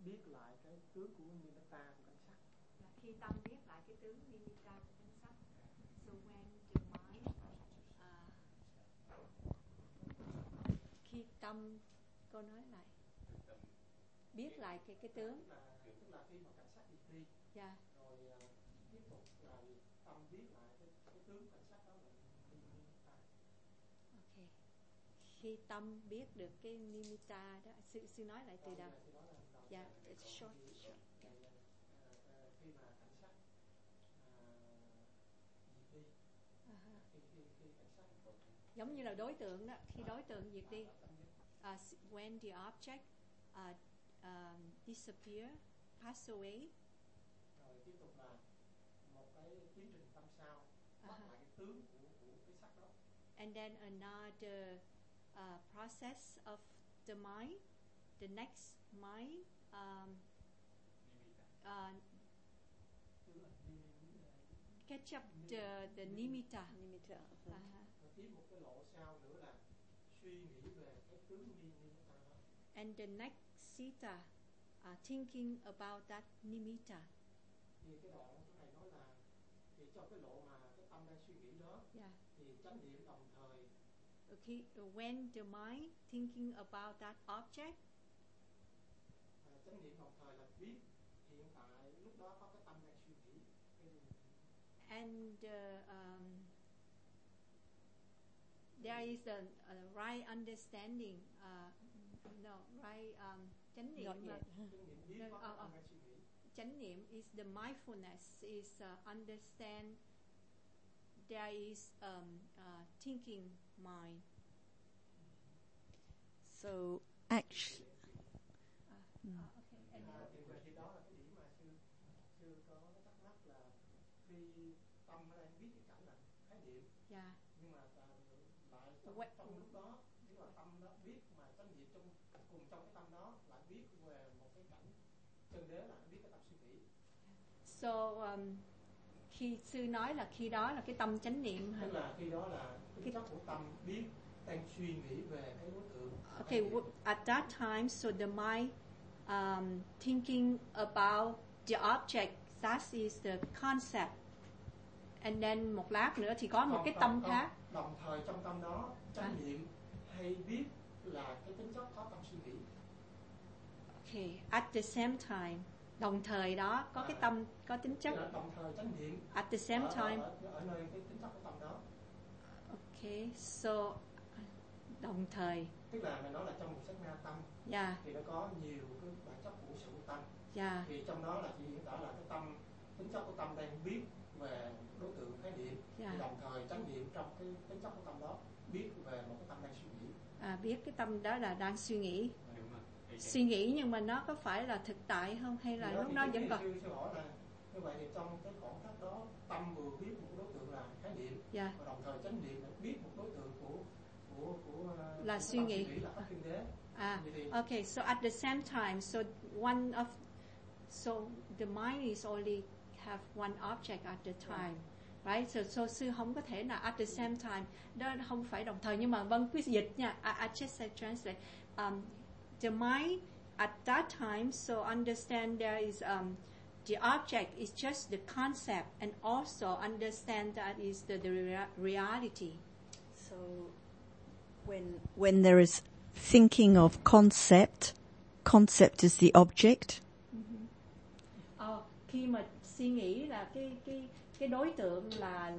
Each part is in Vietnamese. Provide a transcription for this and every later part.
biết lại cái tướng của nimitta của cảnh sắc. Khi tâm biết lại cái tướng nimitta của cảnh sắc. So when the mind khi tâm, cô nói lại, biết lại cái tướng. Tức là khi mà cảnh sắc đi. Yeah. Rồi tiếp tục là tâm biết lại cái tướng cảnh sắc đó là nimitta. Okay. Khi tâm biết được cái nimitta đó, sư nói lại từ đầu. Yeah, it's short. Okay. Khi mà cảnh sắc diệt đi. Khi cảnh sắc giống như là đối tượng đó, khi đối tượng diệt đi. When the object disappear, pass away. Rồi tiếp tục là một cái tiến trình tâm sao bắt lại cái tướng của cái sắc đó. And then another process of the mind, the next mind catch up the nimitta. Tiếp một cái lộ sau nữa là suy nghĩ về cái tướng nimitta đó. And the next sita thinking about that nimitta. Thì cái đoạn này nói là thì trong cái lộ mà cái tâm đang suy nghĩ đó, thì chánh niệm đồng thời. Okay, when the mind thinking about that object, chánh niệm đồng thời là biết hiện tại lúc đó có cái tâm đang suy nghĩ. And there is a right understanding. Chánh niệm. Chánh niệm is the mindfulness, is understand there is thinking mind. So actually, Thì đó là cái điểm mà sư có thắc mắc là khi tâm nó đang biết cái cảnh là khái niệm. Yeah. Nhưng mà lại trong lúc đó, nếu mà tâm đó biết mà chánh niệm cùng trong cái tâm đó lại biết về một cái cảnh chân đế là biết cái tâm suy nghĩ. So khi sư nói là khi đó là cái tâm chánh niệm hả? Tức là khi đó là cái chất của tâm biết đang suy nghĩ về cái đối tượng. Okay, at that time, so the mind thinking about the object, that is the concept. And then một lát nữa thì có một cái tâm khác. Đồng thời trong tâm đó, chánh niệm hay biết là cái tính chất có tâm suy nghĩ. Okay, at the same time, đồng thời đó có cái tâm có tính chất. Đồng thời chánh niệm. At the same time. Ở nơi cái tính chất của tâm đó. Okay, so đồng thời. Tức là mình nói là trong một sát na tâm. Yeah. Thì nó có nhiều cái bản chất của sự tâm. Yeah. Thì trong đó là chỉ hiện tại là cái tâm, tính chất của tâm đang biết về đối tượng khái niệm. Yeah. Thì đồng thời chánh niệm trong cái tính chất của tâm đó biết về một cái tâm đang suy nghĩ. Biết cái tâm đó là đang suy nghĩ. Suy nghĩ nhưng mà nó có phải là thực tại không hay là lúc đó vẫn còn. Sư hỏi là như vậy thì trong cái khoảnh khắc đó tâm vừa biết một đối tượng là khái niệm. Yeah. Và đồng thời chánh niệm biết một đối tượng của là suy nghĩ là pháp thiên đế. Okay, so at the same time, so the mind is only have one object at the time, right? So sư không có thể là at the same time, đó không phải đồng thời, nhưng mà vâng quý dịch nha. I just say translate. The mind at that time, so understand there is the object is just the concept, and also understand that is the reality. So when there is thinking of concept is the object. Khi mà suy nghĩ là cái đối tượng là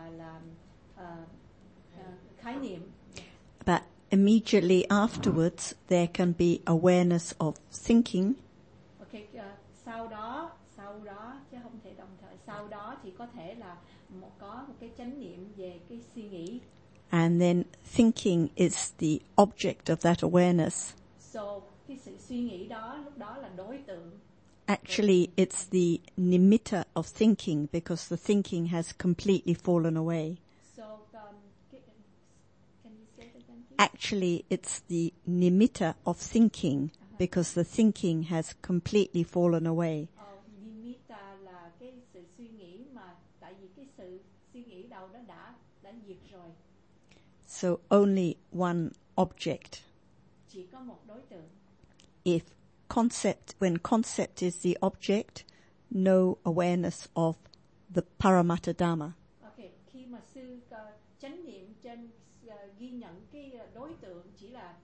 khái niệm. But immediately afterwards there can be awareness of thinking. Okay, sau đó chứ không thể đồng thời. Sau đó thì có thể là có một cái chánh niệm về cái suy nghĩ. And then thinking is the object of that awareness. So cái sự suy nghĩ đó lúc đó là đối tượng. Actually, it's the nimitta of thinking because the thinking has completely fallen away. So, can you say that again, please? Actually, it's the nimitta of thinking because the thinking has completely fallen away. Nimitta là cái sự suy nghĩ mà tại vì cái sự suy nghĩ đầu đó đã diệt rồi. So only one object. Chỉ có một đối tượng. If when concept is the object, no awareness of the Paramattha Dhamma. Okay, khi mà sư chánh niệm trên ghi nhận cái đối tượng chỉ là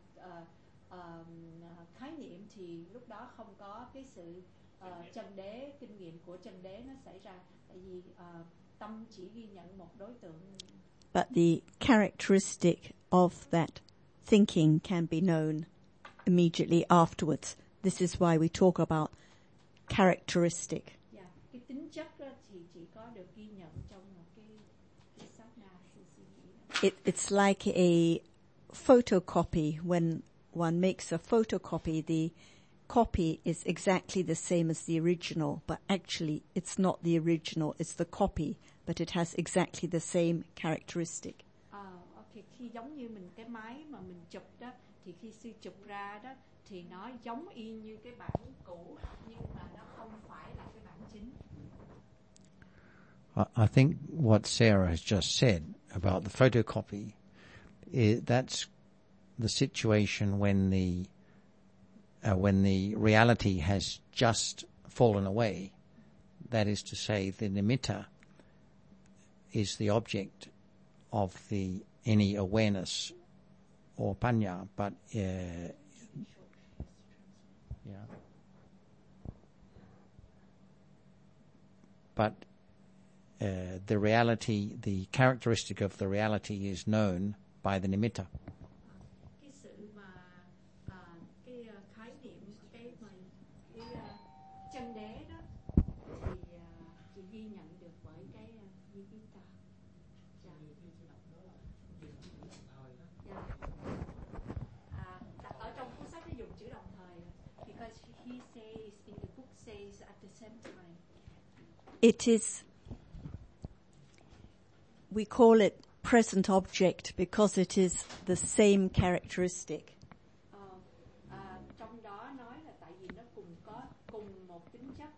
khái niệm thì lúc đó không có cái sự chân đế, kinh nghiệm của chân đế nó xảy ra, tại vì tâm chỉ ghi nhận một đối tượng. But the characteristic of that thinking can be known immediately afterwards. This is why we talk about characteristic. Yeah, cái tính chất đó thì chỉ có được ghi nhận trong một cái sát na suy nghĩ. It's like a photocopy. When one makes a photocopy, the copy is exactly the same as the original, but actually it's not the original, it's the copy, but it has exactly the same characteristic. Okay, khi giống như mình cái máy mà mình chụp đó, thì khi sư chụp ra đó thì nó giống y như cái bản cũ, nhưng mà nó không phải là cái bản chính. I think what Sarah has just said about the photocopy, that's the situation when the reality has just fallen away. That is to say, the nimitta is the object of any awareness or panya, but the reality, the characteristic of the reality is known by the nimitta. Cái sự mà cái khái niệm, cái chân đế đó thì chỉ ghi nhận được bởi cái nimitta. Ở trong cuốn sách nó dùng chữ đồng thời, because he says in the book says at the same time. It is, we call it present object because it is the same characteristic. Trong đó nói là tại vì nó có cùng một tính chất.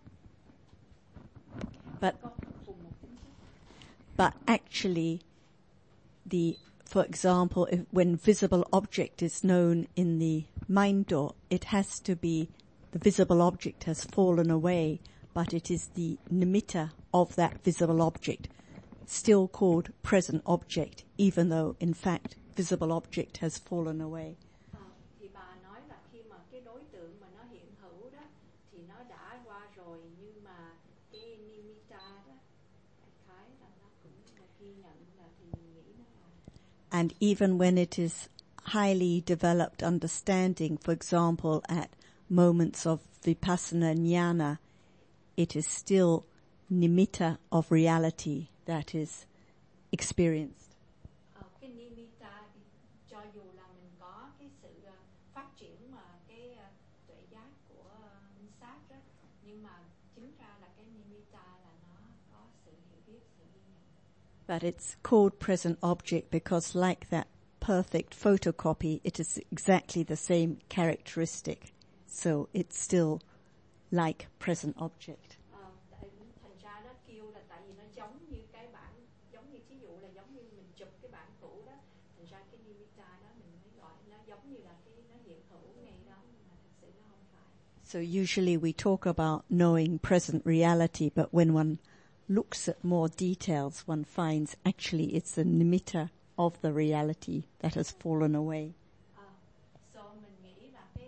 But actually, for example, when visible object is known in the mind door, it has to be the visible object has fallen away, but it is the nimitta of that visible object, still called present object, even though in fact visible object has fallen away. Thì bà nói là khi mà cái đối tượng mà nó hiện hữu đó thì nó đã qua rồi, nhưng mà cái nimitta đó khái là nó cũng là ghi nhận là thì mình nghĩ nó là. And even when it is highly developed understanding, for example, at moments of vipassana jnana, it is still nimitta of reality that is experienced. Cái nimitta thì cho dù là mình có cái sự phát triển mà cái tuệ giác của minh sát đó, nhưng mà chính ra là cái nimitta là nó có sự hiểu biết, sự ghi nhận. But it's called present object because like that perfect photocopy, it is exactly the same characteristic. So it's still like present object. Thành ra nó kêu là tại vì nó giống như cái bản, giống như thí dụ là giống như mình chụp cái bản cũ đó, thành ra cái nimitta đó mình mới gọi nó giống như là cái nó hiện hữu ngay đó, nhưng mà thực sự nó không phải. So usually we talk about knowing present reality, but when one looks at more details, one finds actually it's the nimitta of the reality that has fallen away. So mình nghĩ là cái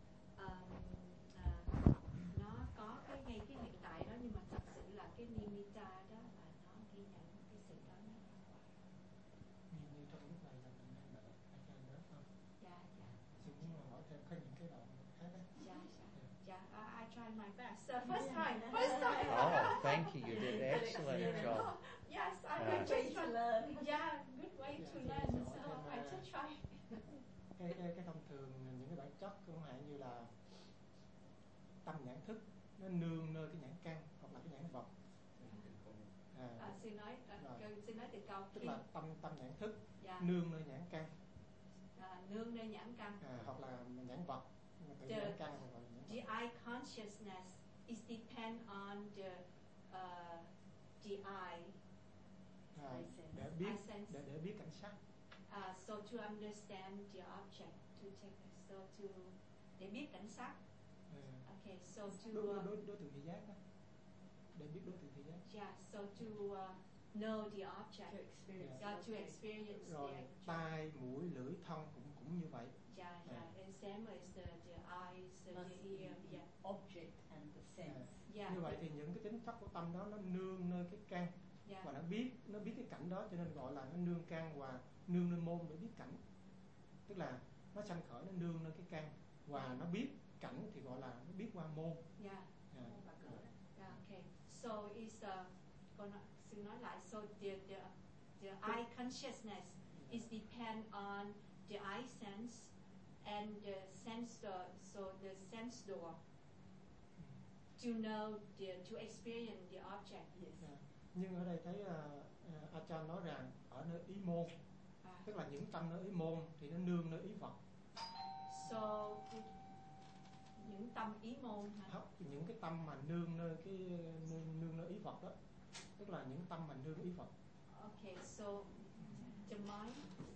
nó có cái ngay cái hiện tại đó, nhưng mà thật sự là cái nimitta đó là nó ghi nhận cái sự đó. Như trong lúc này là mình đang đợi anh em nữa không? Dạ. Xin muốn hỏi thêm có những cái đoạn khác đấy. Dạ. I tried my best. First time. Oh, thank you. You did an excellent job. Yes, I would just learn. Yeah, good way to learn. So I just try. Cái thông thường những cái bản chất cũng hạn như là tâm nhãn thức nó nương nơi cái nhãn căn hoặc là cái nhãn vật. Xin nói từ câu. Tức là tâm nhãn thức nương nơi nhãn căn. Nương nơi nhãn căn. Hoặc là nhãn vật. The eye consciousness is depend on the eye. Để biết cảnh sắc. So to understand the object, để biết cảnh sắc. So to đối tượng thị giác đó, để biết đối tượng thị giác. yeah, so to know the object, to experience Rồi the tai, mũi, lưỡi, thân cũng như vậy. yeah, and same as the eyes, the ear, yeah. Object and the sense. Yeah. Như vậy thì những cái tính chất của tâm đó nó nương nơi cái căn, Yeah. và nó biết cái cảnh đó, cho nên gọi là nó nương căn và nương nơi môn để biết cảnh. Tức là nó sanh khởi, nó nương nơi cái căn và nó biết cảnh thì gọi là nó biết qua môn. Yeah. Yeah. Okay. So is xin nói lại. So the eye consciousness is depend on the eye sense and the sensor. So the sense door to know to experience the object. Yes. Nhưng ở đây thấy Achan nói rằng ở nơi ý môn, tức là những tâm nơi ý môn thì nó nương nơi ý vật. So những tâm ý môn hả? Những cái tâm mà nương nơi nương nơi ý vật đó, tức là những tâm mà nương ý vật. Okay, so the mind.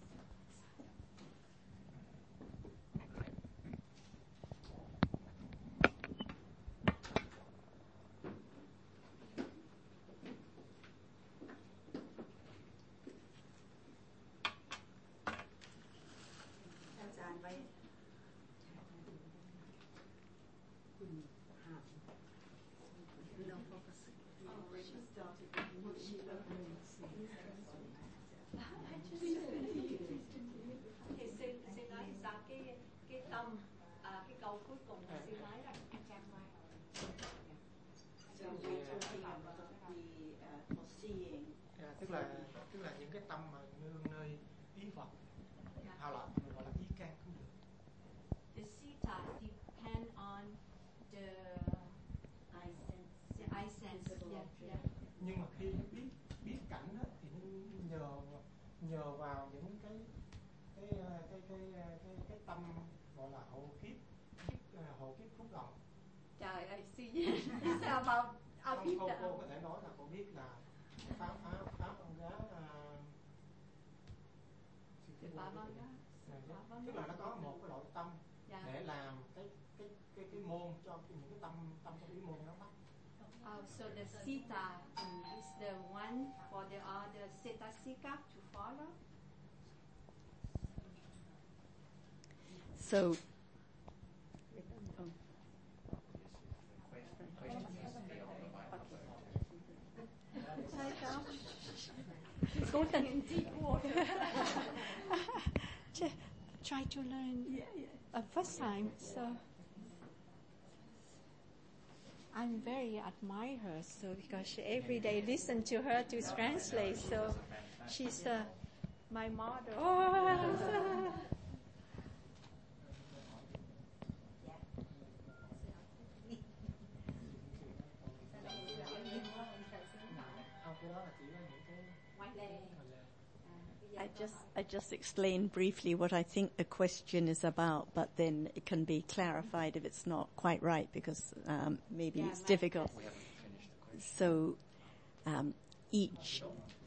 Xin nói sao cái tâm cái câu cuối cùng xin nói là trang qua. Tức là những cái tâm mà nương nơi ý vật, hoặc là mình gọi là ý căn cũng được. The sita depend on the eye sense. Yeah. Nhưng mà khi biết cảnh đó, thì nó nhờ vào những cái tâm gọi là hộ kiếp phúc đồng. Trời ơi, suy nghĩ sao vào Không, cô có thể nói là cô biết là pháp con gái tức là nó có một cái loại tâm để làm cái môn cho những cái tâm trong ý môn nó bắt. So the sita is the one for the other cetasika to follow. So Cố tình try to learn first time, so I'm very admire her, so because she every day listen to her to translate, so she's my model. I just explained briefly what I think the question is about, but then it can be clarified if it's not quite right, because maybe it's difficult. So each.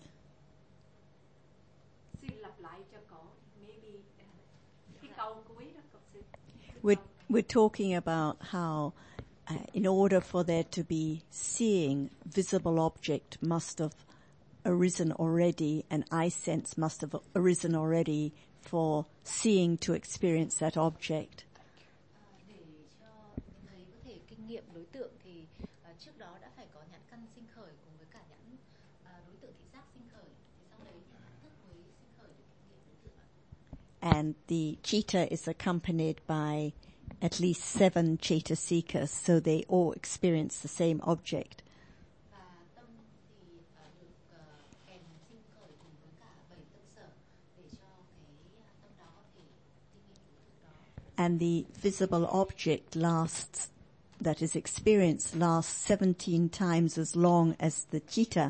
We're talking about how in order for there to be seeing, visible object must have arisen already, and eye sense must have arisen already for seeing to experience that object. Để cho thầy có thể kinh nghiệm đối tượng thì trước đó đã phải có nhãn căn sinh khởi cùng với cả nhãn đối tượng thị giác sinh khởi, thì sau đấy thì nhãn thức mới sinh khởi để kinh nghiệm đối tượng. And the citta is accompanied by at least 7 Cetasikas, so they all experience the same object. And the visible object that is experienced lasts 17 times as long as the citta.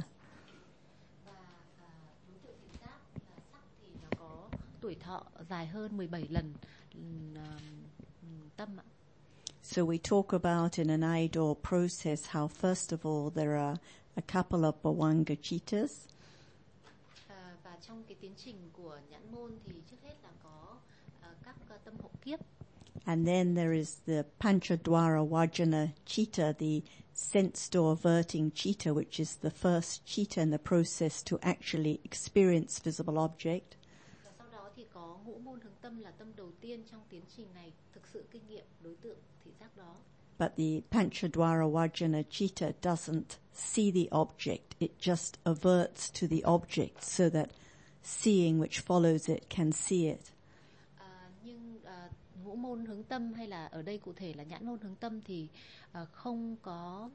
Tuổi thọ dài hơn 17 lần tâm ạ. So we talk about in an Idor process how first of all there are a couple of Bhavanga cittas. Và trong cái tiến trình của nhãn môn thì trước hết là có các tâm hộ kiếp. And then there is the Panchadwara Vajana Chitta, the sense door averting chitta, which is the first chitta in the process to actually experience visible object. Và sau đó thì có ngũ môn hướng tâm là tâm đầu tiên trong tiến trình này thực sự kinh nghiệm đối tượng thị giác đó. But the Panchadwara Vajana Chitta doesn't see the object, it just averts to the object so that seeing which follows it can see it. Nhưng ngũ môn hướng tâm hay là ở đây cụ thể là nhãn môn hướng tâm thì không có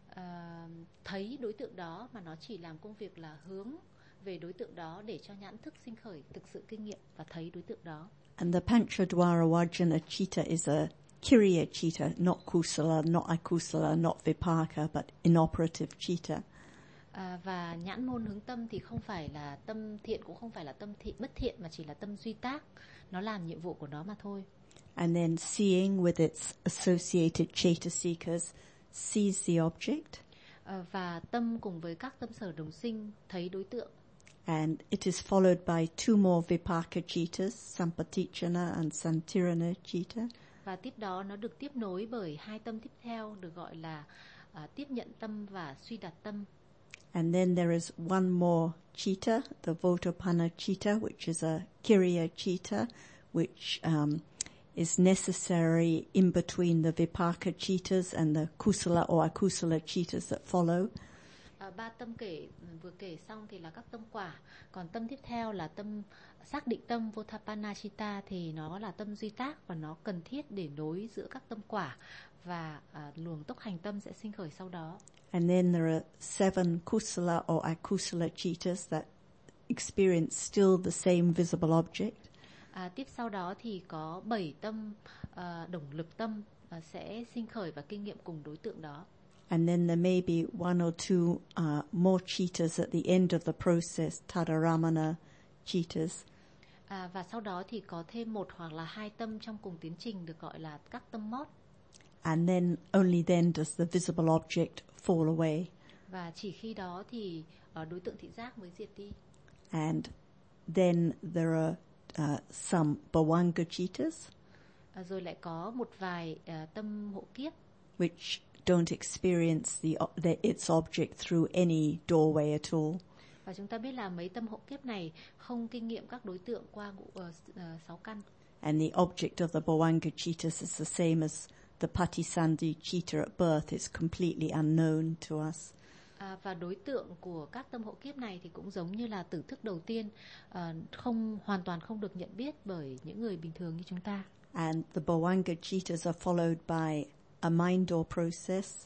thấy đối tượng đó, mà nó chỉ làm công việc là hướng về đối tượng đó để cho nhãn thức sinh khởi thực sự kinh nghiệm và thấy đối tượng đó. And the Panchadwara Vajana Chitta is a Kiriya Chitta, not Kusala, not Akusala, not Vipaka, but inoperative Chitta. Và nhãn môn hướng tâm thì không phải là tâm thiện, cũng không phải là tâm bất thiện, mà chỉ là tâm duy tác. Nó làm nhiệm vụ của nó mà thôi. And then seeing with its associated Chaitasikas sees the object. Và tâm cùng với các tâm sở đồng sinh thấy đối tượng. And it is followed by two more Vipaka Chittas, Sampatichana and Santirana Chitta. Và tiếp đó nó được tiếp nối bởi hai tâm tiếp theo được gọi là tiếp nhận tâm và suy đặt tâm. And then there is one more chitta, the Votapana Chitta, which is a Kiriya Chitta, which is necessary in between the Vipaka Chittas and the Kusala or Akusala Chittas that follow. Ba tâm vừa kể xong thì là các tâm quả, còn tâm tiếp theo là tâm xác định tâm Votapana Chitta thì nó là tâm duy tác và nó cần thiết để nối giữa các tâm quả và luồng tốc hành tâm sẽ sinh khởi sau đó. And then there are 7 Kusala or Akusala Chittas that experience still the same visible object. Tiếp sau đó thì có 7 tâm đồng lực tâm sẽ sinh khởi và kinh nghiệm cùng đối tượng đó. And then there may be one or two more chittas at the end of the process, Tadaramana Chittas. Và sau đó thì có thêm một hoặc là hai tâm trong cùng tiến trình được gọi là các tâm mót. And then, only then does the visible object fall away. Và chỉ khi đó thì đối tượng thị giác mới diệt đi. And then there are some Bhavanga Chittas. Rồi lại có một vài tâm hộ kiếp. Which don't experience its object through any doorway at all. Và chúng ta biết là mấy tâm hộ kiếp này không kinh nghiệm các đối tượng qua 6 căn. And the object of the Bhavanga Chittas is the same as the Patisandhi Chitta at birth. It's completely unknown to us. Và đối tượng của các tâm hộ kiếp này thì cũng giống như là tử thức đầu tiên, hoàn toàn không được nhận biết bởi những người bình thường như chúng ta. And the Bhavanga Chittas are followed by a mind door process.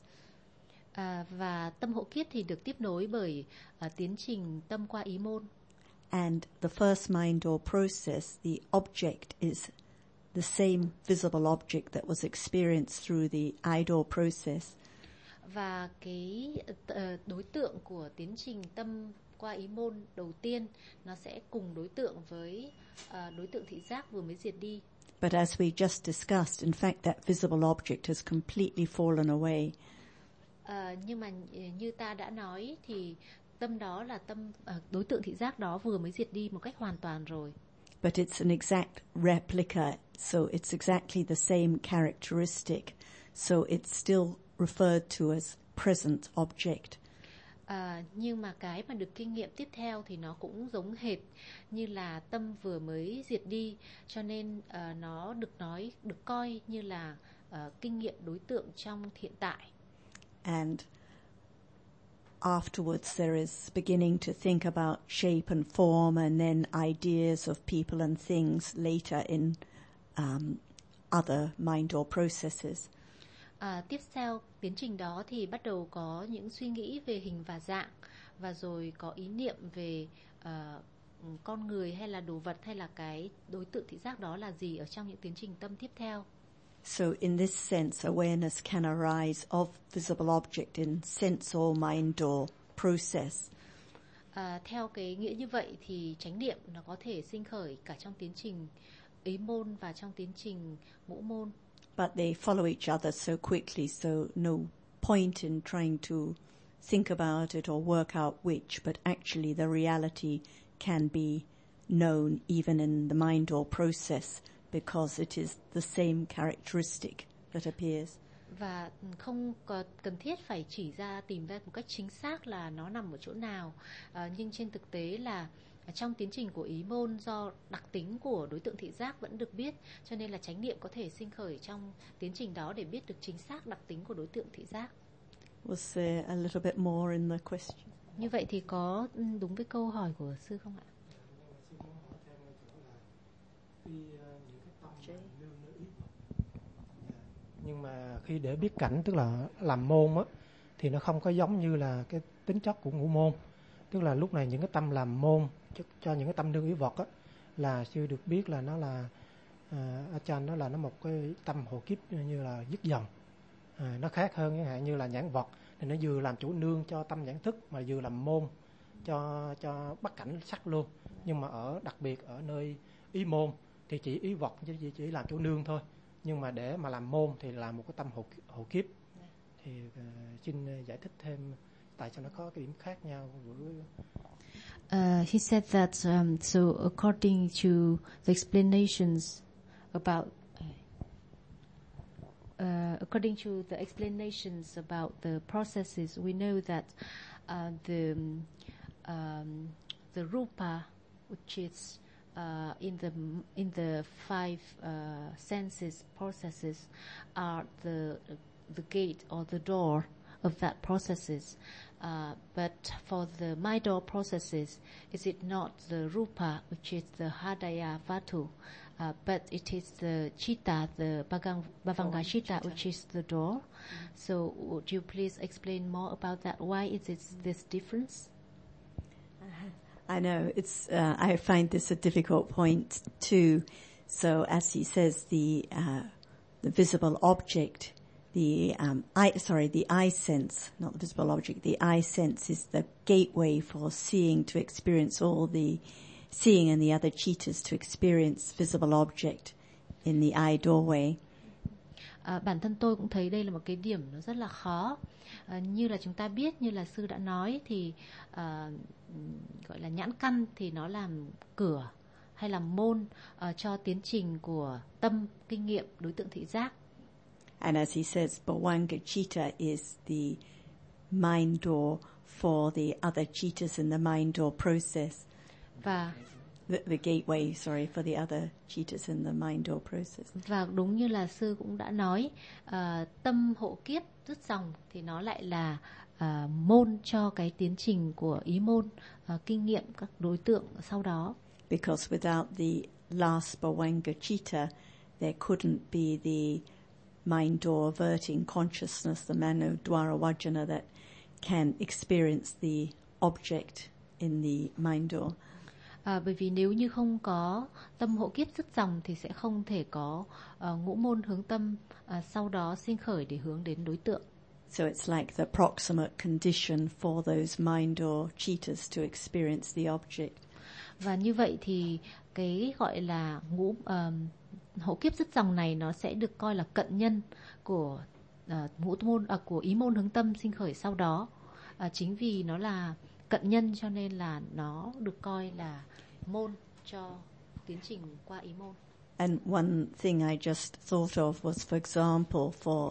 Và tâm hộ kiếp thì được tiếp nối bởi tiến trình tâm qua ý môn. And the first mind door process, the object is the same visible object that was experienced through the eye door process. Và cái đối tượng của tiến trình tâm qua ý môn đầu tiên nó sẽ cùng đối tượng với đối tượng thị giác vừa mới diệt đi. But as we just discussed, in fact, that visible object has completely fallen away. Nhưng mà như ta đã nói thì tâm đó là tâm đối tượng thị giác đó vừa mới diệt đi một cách hoàn toàn rồi. But it's an exact replica, so it's exactly the same characteristic. So it's still referred to as present object. Nhưng mà cái mà được kinh nghiệm tiếp theo thì nó cũng giống hệt như là tâm vừa mới diệt đi, cho nên nó được coi như là kinh nghiệm đối tượng trong hiện tại. And afterwards there is beginning to think about shape and form, and then ideas of people and things later in other mind or processes. Tiếp theo tiến trình đó thì bắt đầu có những suy nghĩ về hình và dạng, và rồi có ý niệm về con người hay là đồ vật hay là cái đối tượng thị giác đó là gì ở trong những tiến trình tâm tiếp theo. So in this sense, awareness can arise of visible object in sense or mind or process. Theo cái nghĩa như vậy thì chánh niệm nó có thể sinh khởi cả trong tiến trình ý môn và trong tiến trình ngũ môn. But they follow each other so quickly, so no point in trying to think about it or work out which, but actually the reality can be known even in the mind or process because it is the same characteristic that appears. Và không cần thiết phải tìm ra một cách chính xác là nó nằm ở chỗ nào, nhưng trên thực tế là trong tiến trình của ý môn, do đặc tính của đối tượng thị giác vẫn được biết, cho nên là chánh niệm có thể sinh khởi trong tiến trình đó để biết được chính xác đặc tính của đối tượng thị giác. Was there a little bit more in the question? Như vậy thì có đúng với câu hỏi của sư không ạ? Nhưng mà khi để biết cảnh, tức là làm môn á, thì nó không có giống như là cái tính chất của ngũ môn. Tức là lúc này những cái tâm làm môn cho những cái tâm nương ý vật á, là sư được biết là nó là Achan, đó là nó một cái tâm hộ kiếp như là dứt dần. Nó khác hơn chẳng hạn như là nhãn vật thì nó vừa làm chủ nương cho tâm nhãn thức mà vừa làm môn cho bắt cảnh sắc luôn. Nhưng mà đặc biệt ở nơi ý môn thì chỉ ý vật chỉ làm chủ nương thôi. Nhưng mà để mà làm môn thì là một cái tâm hộ kiếp. Thì xin giải thích thêm tại sao nó có cái điểm khác nhau với He said that so according to the explanations about the processes, we know that the rupa, which is in the five senses processes, are the gate or the door of that processes. But for the mind door processes, is it not the rupa, which is the hadaya vatu, but it is the chitta, the bhavanga chitta, which is the door. So would you please explain more about that? Why is it this difference? I know it's. I find this a difficult point too. So as he says, the visible object, the eye sense, not the visible object. The eye sense is the gateway for seeing to experience all the seeing, and the other chittas to experience visible object in the eye doorway. Bản thân tôi cũng thấy đây là một cái điểm nó rất là khó. Như là chúng ta biết, như là sư đã nói thì gọi là nhãn căn thì nó làm cửa hay làm môn cho tiến trình của tâm kinh nghiệm đối tượng thị giác. And as he says, Bhavanga chitta is the mind door for the other chittas in the mind door process. Và the gateway, for the other chittas in the mind door process. Và đúng như là sư cũng đã nói, tâm hộ kiếp dứt dòng thì nó lại là môn cho cái tiến trình của ý môn, kinh nghiệm các đối tượng sau đó. Because without the last Bhavanga chitta, there couldn't be the mind door averting consciousness, the mano dwara vajana that can experience the object in the mind door. Bởi vì nếu như không có tâm hộ kiếp dứt dòng thì sẽ không thể có ngũ môn hướng tâm sau đó sinh khởi để hướng đến đối tượng. So it's like the proximate condition for those mind door chittas to experience the object. Và như vậy thì cái gọi là hộ kiếp dứt dòng này nó sẽ được coi là cận nhân của của ý môn hướng tâm sinh khởi sau đó. Chính vì nó là cận nhân cho nên là nó được coi là môn cho tiến trình qua ý môn. And one thing I just thought of was, for example, for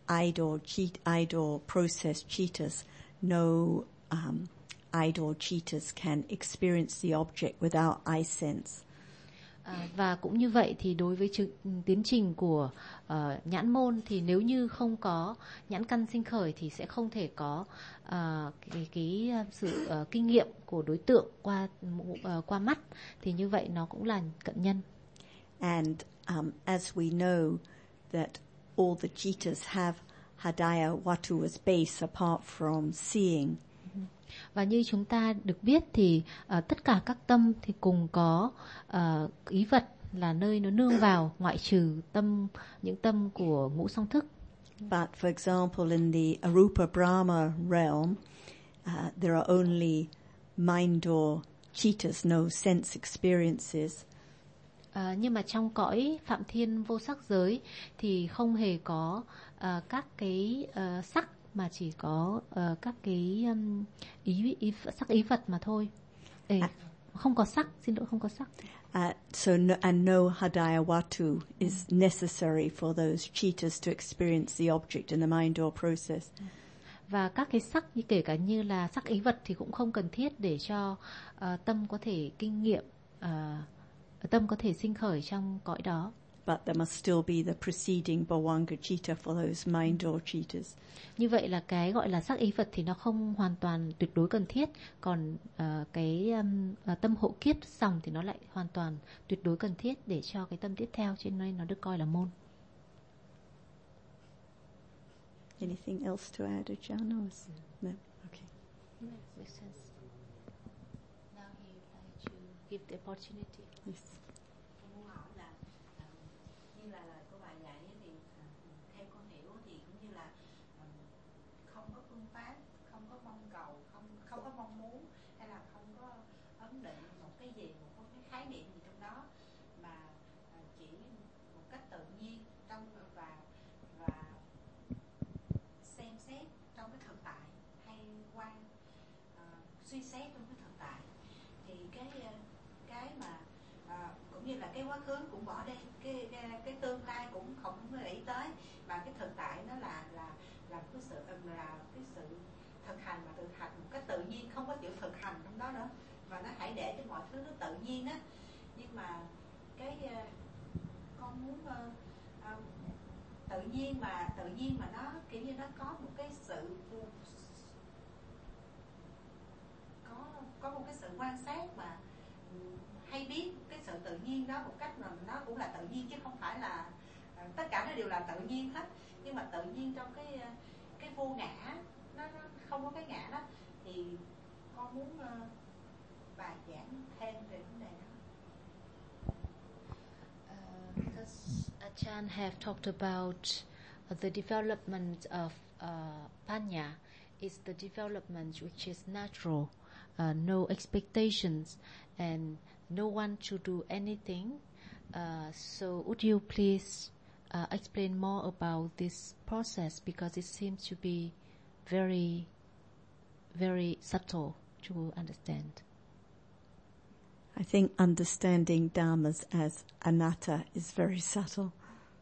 idol process chittas, no idol chittas can experience the object without eye sense. Và cũng như vậy thì đối với tiến trình của nhãn môn thì nếu như không có nhãn căn sinh khởi thì sẽ không thể có cái sự kinh nghiệm của đối tượng qua mắt, thì như vậy nó cũng là cận nhân. And as we know that all the chittas have hadaya vatu as base apart from seeing. Và như chúng ta được biết thì tất cả các tâm thì cùng có ý vật là nơi nó nương vào, ngoại trừ những tâm của ngũ song thức. But for example, in the Arupa Brahma realm, there are only mind door chittas, no sense experiences. Nhưng mà trong cõi Phạm Thiên vô sắc giới thì không hề có các cái sắc, mà chỉ có các cái sắc ý vật mà thôi. Không có sắc, xin lỗi, không có sắc. And no hadayawatu is necessary for those citas to experience the object in the mind or process. Và các cái sắc kể cả như là sắc ý vật thì cũng không cần thiết để cho tâm có thể kinh nghiệm, tâm có thể sinh khởi trong cõi đó. But there must still be the preceding bhavanga citta for those mind or citas. Như vậy là cái gọi là sắc ý vật thì nó không hoàn toàn tuyệt đối cần thiết, còn cái tâm hộ kiếp dòng thì nó lại hoàn toàn tuyệt đối cần thiết để cho cái tâm tiếp theo, cho nên nó được coi là môn. Anything else to add, Ajahn? No? Okay. Makes sense. Now he would like to give the opportunity. Yes. Tôi muốn hỏi là như là lời của bà dạy thì theo con hiểu thì cũng như là không có phương pháp, không có mong cầu, không có mong muốn, hay là không có ấn định một cái gì, một cái khái niệm gì trong đó, mà chỉ một cách tự nhiên trong và xem xét trong cái thực tại, hay quan suy xét trong cái thực tại, thì cái mà cũng như là cái quá khứ cũng bỏ đi, cái tương lai cũng không nghĩ tới, mà cái thực tại nó là cái sự thực hành, mà thực hành một cách tự nhiên, không có chữ thực hành trong đó nữa, và nó hãy để cho mọi thứ nó tự nhiên á. Nhưng mà con muốn tự nhiên mà nó kiểu như nó có một cái sự có một cái sự quan sát mà hay biết cái sự tự nhiên đó một cách mà nó cũng là tự nhiên, chứ không phải là tất cả nó đều là tự nhiên hết, nhưng mà tự nhiên trong cái vô ngã, nó không có cái ngã đó, thì con muốn bà giảng thêm về vấn đề đó. Because Ajahn have talked about the development of Panya is the development which is natural, no expectations, and no one to do anything. So would you please explain more about this process, because it seems to be very, very subtle to understand. I think understanding dhammas as anatta is very subtle.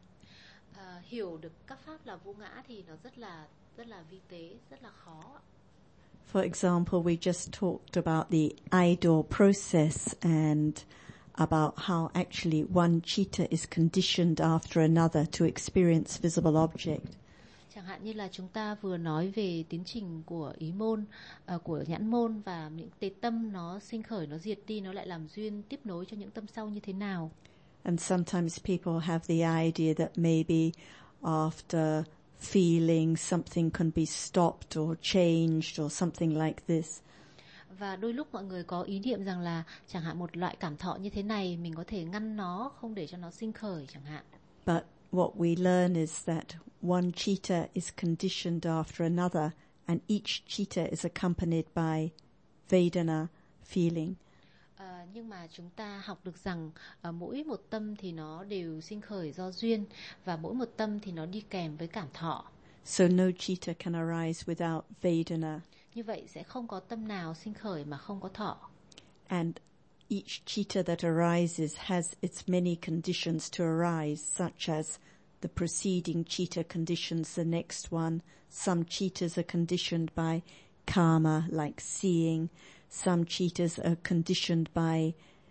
Hiểu được các pháp là vô ngã thì nó rất là vi tế, rất là khó. For example, we just talked about the idol process and about how actually one citta is conditioned after another to experience visible object. Chẳng hạn như là chúng ta vừa nói về tiến trình của ý môn, của nhãn môn, và những cái tâm nó sinh khởi, nó diệt đi, nó lại làm duyên tiếp nối cho những tâm sau như thế nào. And sometimes people have the idea that maybe after feeling something can be stopped or changed or something like this. Và đôi lúc mọi người có ý niệm rằng là chẳng hạn một loại cảm thọ như thế này mình có thể ngăn nó, không để cho nó sinh khởi chẳng hạn. But what we learn is that one citta is conditioned after another, and each citta is accompanied by Vedana, feeling. Nhưng mà chúng ta học được rằng mỗi một tâm thì nó đều sinh khởi do duyên, và mỗi một tâm thì nó đi kèm với cảm thọ. So no citta can arise without Vedana. Như vậy sẽ không có tâm nào sinh khởi mà không có thọ. And each citta that arises has its many conditions to arise, such as the preceding citta conditions the next one. Some cittas are conditioned by karma, like seeing. Some cittas are conditioned by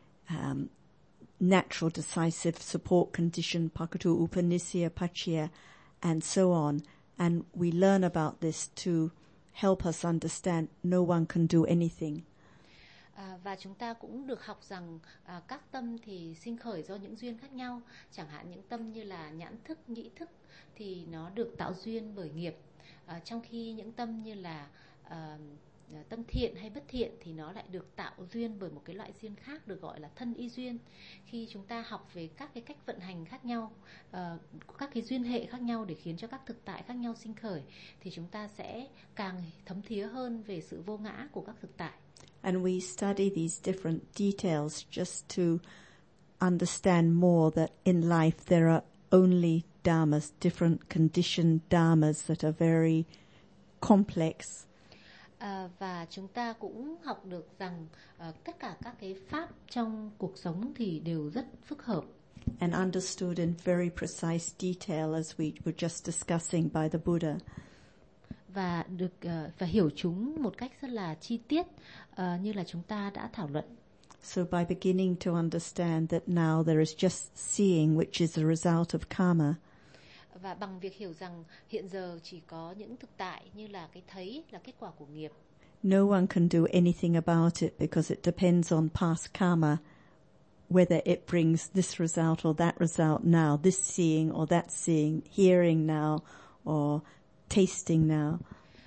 natural decisive support condition, pakatu upanisya pachya, and so on. And we learn about this to help us understand no one can do anything. Và chúng ta cũng được học rằng các tâm thì sinh khởi do những duyên khác nhau. Chẳng hạn những tâm như là nhãn thức, nhĩ thức thì nó được tạo duyên bởi nghiệp. Trong khi những tâm như là tâm thiện hay bất thiện thì nó lại được tạo duyên bởi một cái loại duyên khác được gọi là thân y duyên. Khi chúng ta học về các cái cách vận hành khác nhau, các cái duyên hệ khác nhau để khiến cho các thực tại khác nhau sinh khởi, thì chúng ta sẽ càng thấm thía hơn về sự vô ngã của các thực tại. And we study these different details just to understand more that in life there are only dhammas, different conditioned dhammas that are very complex. Và chúng ta cũng học được rằng tất cả các cái pháp trong cuộc sống thì đều rất phức hợp. And understood in very precise detail as we were just discussing by the Buddha. Và được và hiểu chúng một cách rất là chi tiết như là chúng ta đã thảo luận. So by beginning to understand that now there is just seeing which is the result of karma. Và bằng việc hiểu rằng hiện giờ chỉ có những thực tại như là cái thấy là kết quả của nghiệp. No one can do anything about it because it depends on past karma, whether it brings this result or that result now, this seeing or that seeing, hearing now or tasting now.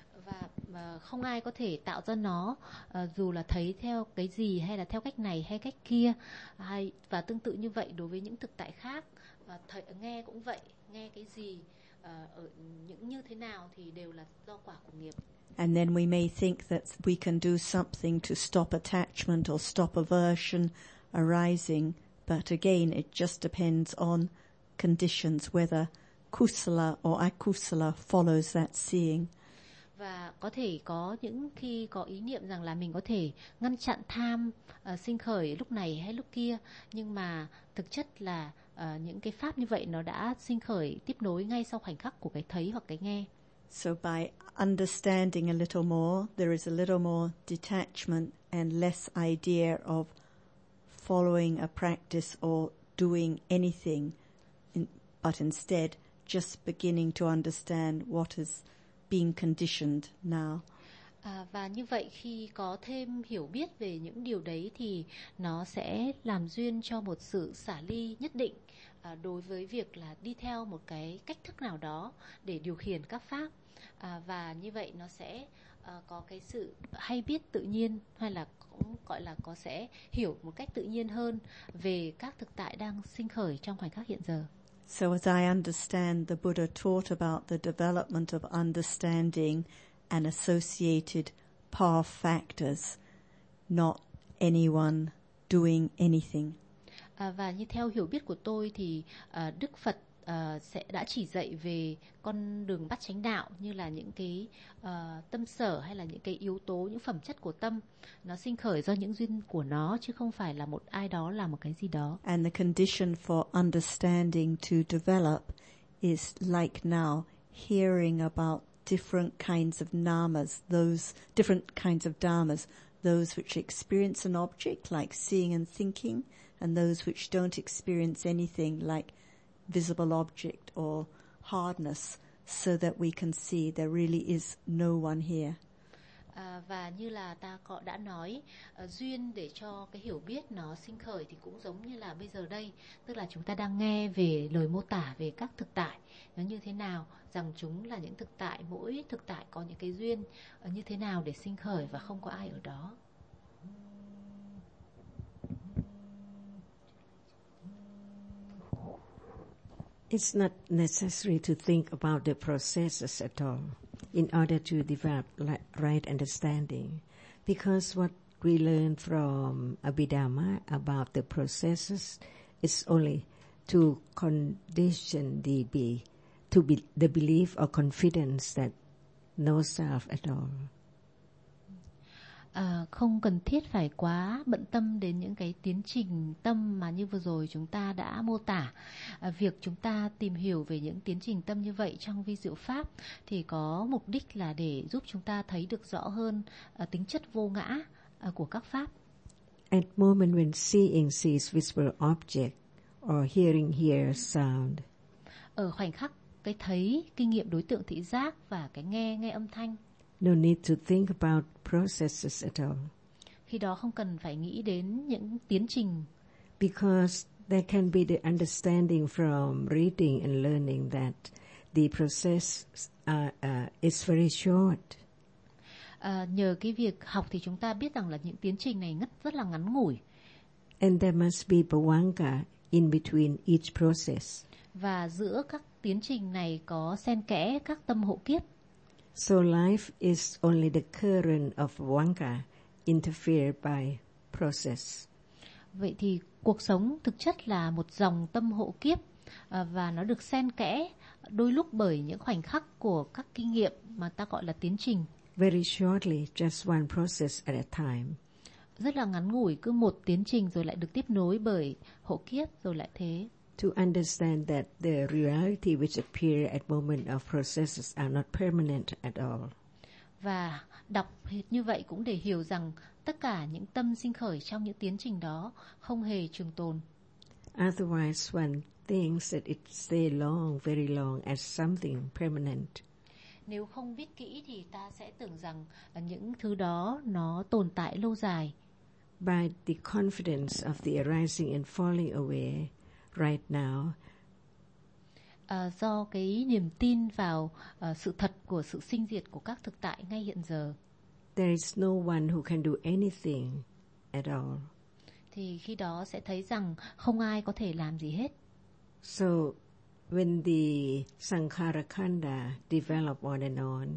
Và không ai có thể tạo ra nó, dù là thấy theo cái gì hay là theo cách này hay cách kia. Và tương tự như vậy đối với những thực tại khác, nghe cũng vậy, nghe cái gì, ở những như thế nào thì đều là do quả của nghiệp. And then we may think that we can do something to stop attachment or stop aversion arising, but again it just depends on conditions, whether kusala or akusala follows that seeing. Và có thể có những khi có ý niệm rằng là mình có thể ngăn chặn tham sinh khởi lúc này hay lúc kia, nhưng mà thực chất là những cái pháp như vậy nó đã sinh khởi tiếp nối ngay sau khoảnh khắc của cái thấy hoặc cái nghe. So by understanding a little more, there is a little more detachment and less idea of following a practice or doing anything, but instead just beginning to understand what is being conditioned now. Và như vậy khi có thêm hiểu biết về những điều đấy thì nó sẽ làm duyên cho một sự xả ly nhất định đối với việc là đi theo một cái cách thức nào đó để điều khiển các pháp. Và như vậy nó sẽ có cái sự hay biết tự nhiên, hay là cũng gọi là có sẽ hiểu một cách tự nhiên hơn về các thực tại đang sinh khởi trong khoảnh khắc hiện giờ. So as I understand, the Buddha taught about the development of understanding and associated path factors, not anyone doing anything. Và như theo hiểu biết của tôi thì Đức Phật sẽ đã chỉ dạy về con đường bắt chánh đạo, như là những cái tâm sở hay là những cái yếu tố, những phẩm chất của tâm nó sinh khởi do những duyên của nó, chứ không phải là một ai đó làm một cái gì đó. And the condition for understanding to develop is like now hearing about different kinds of namas, those different kinds of dharmas, those which experience an object like seeing and thinking, and those which don't experience anything like visible object or hardness, so that we can see there really is no one here. Và như là ta đã nói, duyên để cho cái hiểu biết nó sinh khởi thì cũng giống như là bây giờ đây, tức là chúng ta đang nghe về lời mô tả về các thực tại nó như thế nào, rằng chúng là những thực tại, mỗi thực tại có những cái duyên như thế nào để sinh khởi và không có ai ở đó. It's not necessary to think about the processes at all in order to develop right understanding, because what we learn from Abhidhamma about the processes is only to condition the belief or confidence that no self at all. Không cần thiết phải quá bận tâm đến những cái tiến trình tâm mà như vừa rồi chúng ta đã mô tả. Việc chúng ta tìm hiểu về những tiến trình tâm như vậy trong vi diệu pháp thì có mục đích là để giúp chúng ta thấy được rõ hơn tính chất vô ngã của các pháp. At moment when seeing sees visible object or hearing hears sound. Ở khoảnh khắc cái thấy kinh nghiệm đối tượng thị giác và cái nghe âm thanh. No need to think about processes at all. Khi đó không cần phải nghĩ đến những tiến trình. Because there can be the understanding from reading and learning that the process is very short. Nhờ cái việc học thì chúng ta biết rằng là những tiến trình này rất là ngắn ngủi. And there must be bhavanga in between each process. Và giữa các tiến trình này có xen kẽ các tâm hộ kiếp. So life is only the current of bhavanga interfered by process. Vậy thì cuộc sống thực chất là một dòng tâm hộ kiếp và nó được xen kẽ đôi lúc bởi những khoảnh khắc của các kinh nghiệm mà ta gọi là tiến trình. very shortly, just one process at a time. Rất là ngắn ngủi, cứ một tiến trình rồi lại được tiếp nối bởi hộ kiếp rồi lại thế. To understand that the reality which appear at moment of processes are not permanent at all. Và đọc như vậy cũng để hiểu rằng tất cả những tâm sinh khởi trong những tiến trình đó không hề trường tồn. Otherwise, one thinks that it stay long, very long, as something permanent. Nếu không biết kỹ thì ta sẽ tưởng rằng những thứ đó nó tồn tại lâu dài. By the confidence of the arising and falling away right now, do cái niềm tin vào sự thật của sự sinh diệt của các thực tại ngay hiện giờ, there is no one who can do anything at all. thì khi đó sẽ thấy rằng không ai có thể làm gì hết. So, when the Sankhara Khanda develop on and on,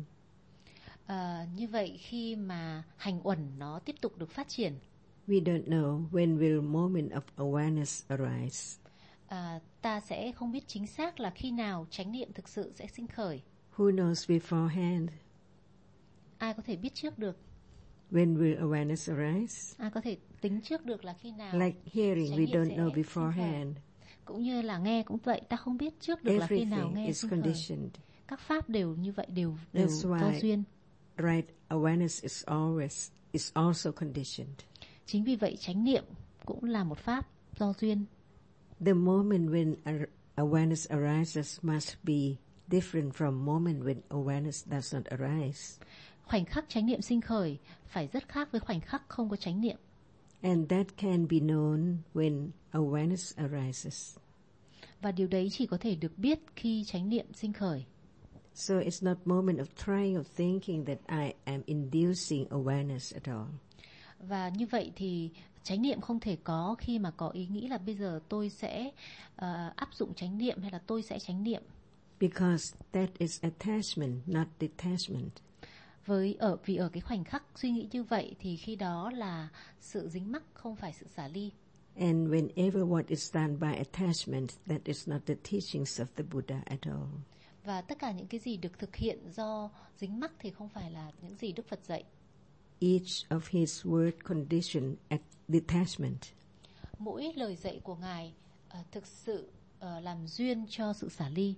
như vậy khi mà hành uẩn nó tiếp tục được phát triển, we don't know when will moment of awareness arise. Ta sẽ không biết chính xác là khi nào chánh niệm thực sự sẽ sinh khởi. Who knows beforehand? Ai có thể biết trước được? When will awareness arise? Ai có thể tính trước được là khi nào? Like hearing, chánh we niệm don't sẽ know sinh beforehand. khởi. Cũng như là nghe cũng vậy, ta không biết trước được là khi nào Everything nghe is sinh khởi. conditioned. Các pháp đều như vậy, đều That's do why, duyên. right, awareness is also conditioned. Chính vì vậy chánh niệm cũng là một pháp do duyên. The moment when awareness arises must be different from moment when awareness does not arise. Khoảnh khắc chánh niệm sinh khởi phải rất khác với khoảnh khắc không có chánh niệm. And that can be known when awareness arises. Và điều đấy chỉ có thể được biết khi chánh niệm sinh khởi. So it's not moment of trying of thinking that I am inducing awareness at all. Và như vậy thì chánh niệm không thể có khi mà có ý nghĩ là bây giờ tôi sẽ áp dụng chánh niệm hay là tôi sẽ chánh niệm. Because that is attachment, not detachment. Vì ở cái khoảnh khắc suy nghĩ như vậy thì khi đó là sự dính mắc, không phải sự xả ly. And whenever what is done by attachment, that is not the teachings of the Buddha at all. Và tất cả những cái gì được thực hiện do dính mắc thì không phải là những gì Đức Phật dạy. Each of his word condition at detachment. Mỗi lời dạy của Ngài thực sự làm duyên cho sự xả ly.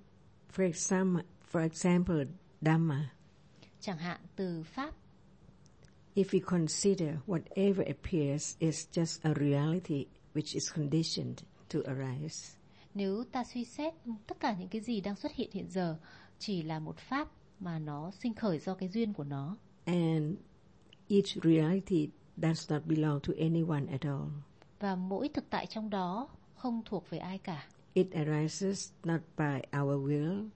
For example, Dhamma. Chẳng hạn từ Pháp. If we consider whatever appears is just a reality which is conditioned to arise. Nếu ta suy xét tất cả những cái gì đang xuất hiện hiện giờ chỉ là một pháp mà nó sinh khởi do cái duyên của nó. And each reality does not belong to anyone at all. Và mỗi thực tại trong đó không thuộc về ai cả. It arises not by our will,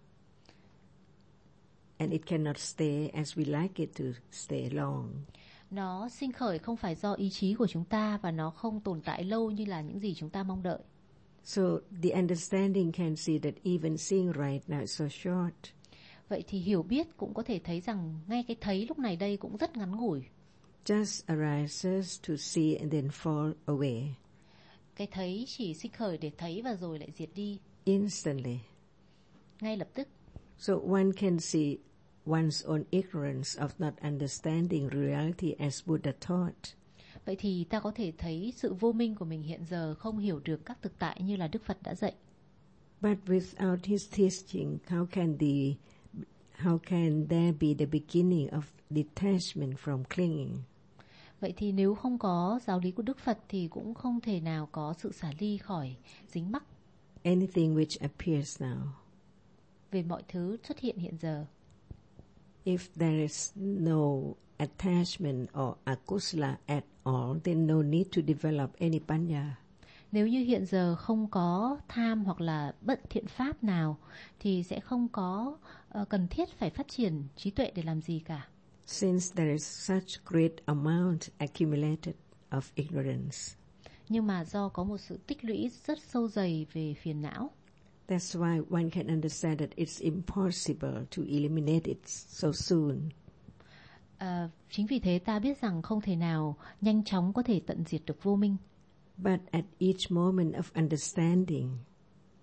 and it cannot stay as we like it to stay long. Nó sinh khởi không phải do ý chí của chúng ta và nó không tồn tại lâu như là những gì chúng ta mong đợi. So the understanding can see that even seeing right now is so short. Vậy thì hiểu biết cũng có thể thấy rằng ngay cái thấy lúc này đây cũng rất ngắn ngủi. Just arises to see and then fall away. Cái thấy chỉ sinh khởi để thấy và rồi lại diệt đi. Instantly. Ngay lập tức. So one can see one's own ignorance of not understanding reality as Buddha taught. Vậy thì ta có thể thấy sự vô minh của mình hiện giờ không hiểu được các thực tại như là Đức Phật đã dạy. But without his teaching, how can there be the beginning of detachment from clinging? Vậy thì nếu không có giáo lý của Đức Phật thì cũng không thể nào có sự xả ly khỏi dính mắc. Anything which appears now. Về mọi thứ xuất hiện hiện giờ. If there is no attachment or akusala at all, then no need to develop any panya. Nếu như hiện giờ không có tham hoặc là bất thiện pháp nào thì sẽ không có cần thiết phải phát triển trí tuệ để làm gì cả. Since there is such great amount accumulated of ignorance. Nhưng mà do có một sự tích lũy rất sâu dày về phiền não. That's why one can understand that it's impossible to eliminate it so soon. Chính vì thế ta biết rằng không thể nào nhanh chóng có thể tận diệt được vô minh. But at each moment of understanding,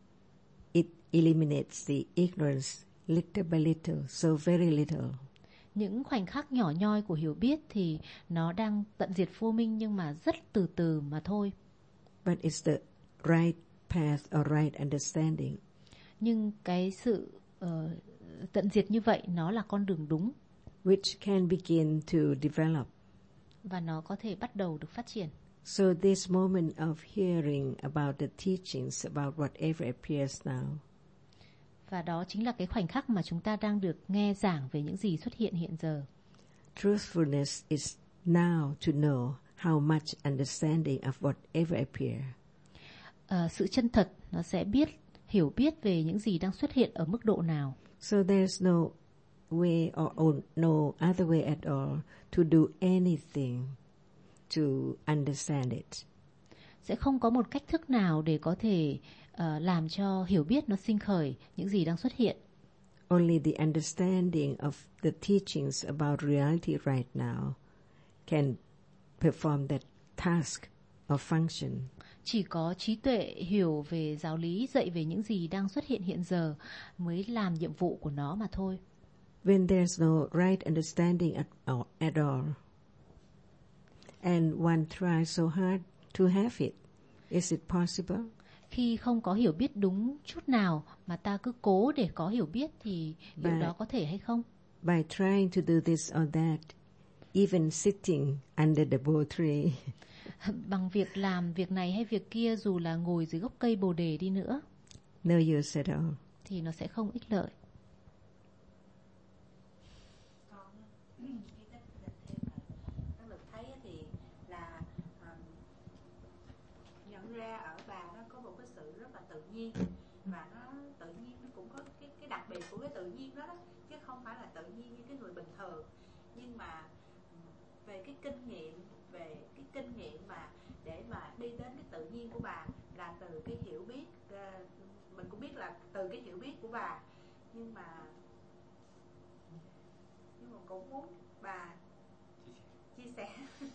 it eliminates the ignorance little by little, so very little. Những khoảnh khắc nhỏ nhoi của hiểu biết thì nó đang tận diệt vô minh, nhưng mà rất từ từ mà thôi. But it's the right path or right understanding. Nhưng cái sự tận diệt như vậy nó là con đường đúng, which can begin to develop. và nó có thể bắt đầu được phát triển. So this moment of hearing about the teachings about whatever appears now, Và đó chính là cái khoảnh khắc mà chúng ta đang được nghe giảng về những gì xuất hiện hiện giờ. truthfulness is now to know how much understanding of whatever appear. Sự chân thật nó sẽ hiểu biết về những gì đang xuất hiện ở mức độ nào. So there's no way or no other way at all to do anything to understand it. Sẽ không có một cách thức nào để có thể làm cho hiểu biết nó sinh khởi những gì đang xuất hiện. Only the understanding of the teachings about reality right now can perform that task or function. Chỉ có trí tuệ hiểu về giáo lý, dạy về những gì đang xuất hiện hiện giờ mới làm nhiệm vụ của nó mà thôi. When there's no right understanding at all, and one tries so hard to have it, is it possible? Khi không có hiểu biết đúng chút nào mà ta cứ cố để có hiểu biết thì điều đó có thể hay không? By trying to do this or that, even sitting under the Bo tree, Bằng việc làm việc này hay việc kia, dù là ngồi dưới gốc cây Bồ đề đi nữa, no use at all. thì nó sẽ không ích lợi. Con cái cách định thêm là lực thấy thì là nhận ra ở bà nó có một cái sự rất là tự nhiên, và nó tự nhiên, nó cũng có cái đặc biệt của cái tự nhiên đó, chứ không phải là tự nhiên như cái người bình thường. Nhưng mà về cái kinh nghiệm mà để mà đi đến cái tự nhiên của bà là từ cái hiểu biết, mình cũng biết là từ cái hiểu biết của bà, nhưng mà cũng muốn bà chia sẻ.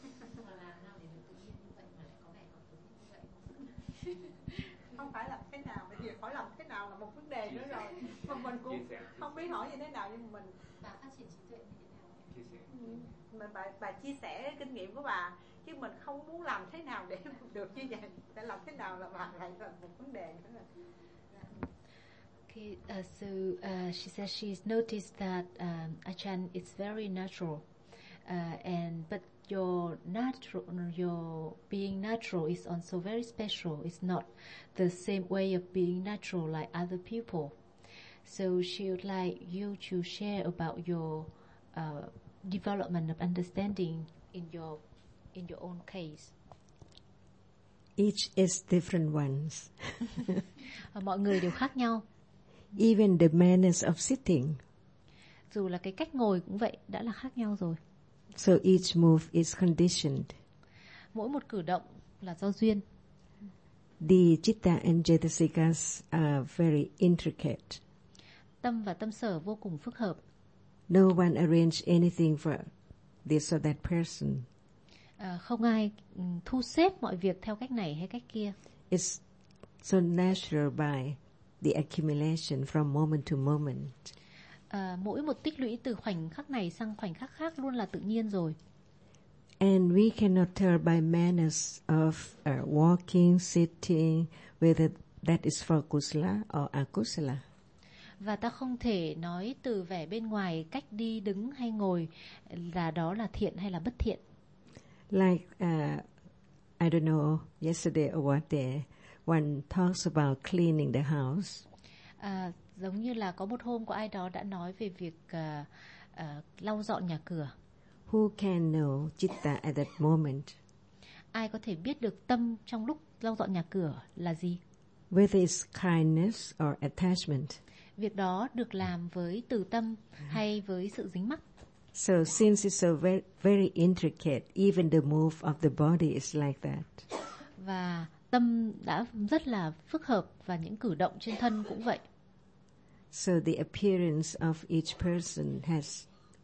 Không phải làm thế nào, bây giờ hỏi làm thế nào là một vấn đề nữa rồi, mà mình cũng không biết hỏi như thế nào, nhưng mà mình Bà phát triển trí tuệ như thế nào? mình bà chia sẻ kinh nghiệm của bà, chứ mình không muốn làm thế nào để được như vậy, để làm thế nào là bà lại là một vấn đề nữa. Okay, she says she's noticed that Ajahn is very natural, but your being natural is also very special. It's not the same way of being natural like other people. So she would like you to share about your development of understanding in your own case. Each is different ones. Mọi người đều khác nhau. Even the manners of sitting. Dù là cái cách ngồi cũng vậy, đã là khác nhau rồi. So each move is conditioned. Mỗi một cử động là do duyên. The citta and cetasikas are very intricate. Tâm và tâm sở vô cùng phức hợp. No one arrange anything for this or that person. Không ai thu xếp mọi việc theo cách này hay cách kia. It's so natural by the accumulation from moment to moment. Mỗi một tích lũy từ khoảnh khắc này sang khoảnh khắc khác luôn là tự nhiên rồi. And we cannot tell by manners of walking, sitting, whether that is for kusala or akusala. Và ta không thể nói từ vẻ bên ngoài, cách đi, đứng hay ngồi là đó là thiện hay là bất thiện. Like, I don't know, yesterday or what day, one talks about cleaning the house. Giống như là có một hôm có ai đó đã nói về việc lau dọn nhà cửa. Who can know citta at that moment? Ai có thể biết được tâm trong lúc lau dọn nhà cửa là gì? Whether it's kindness or attachment. Việc đó được làm với từ tâm hay với sự dính mắc. So since it's so very, very intricate, even the move of the body is like that. Và tâm đã rất là phức hợp và những cử động trên thân cũng vậy. So the appearance of each person has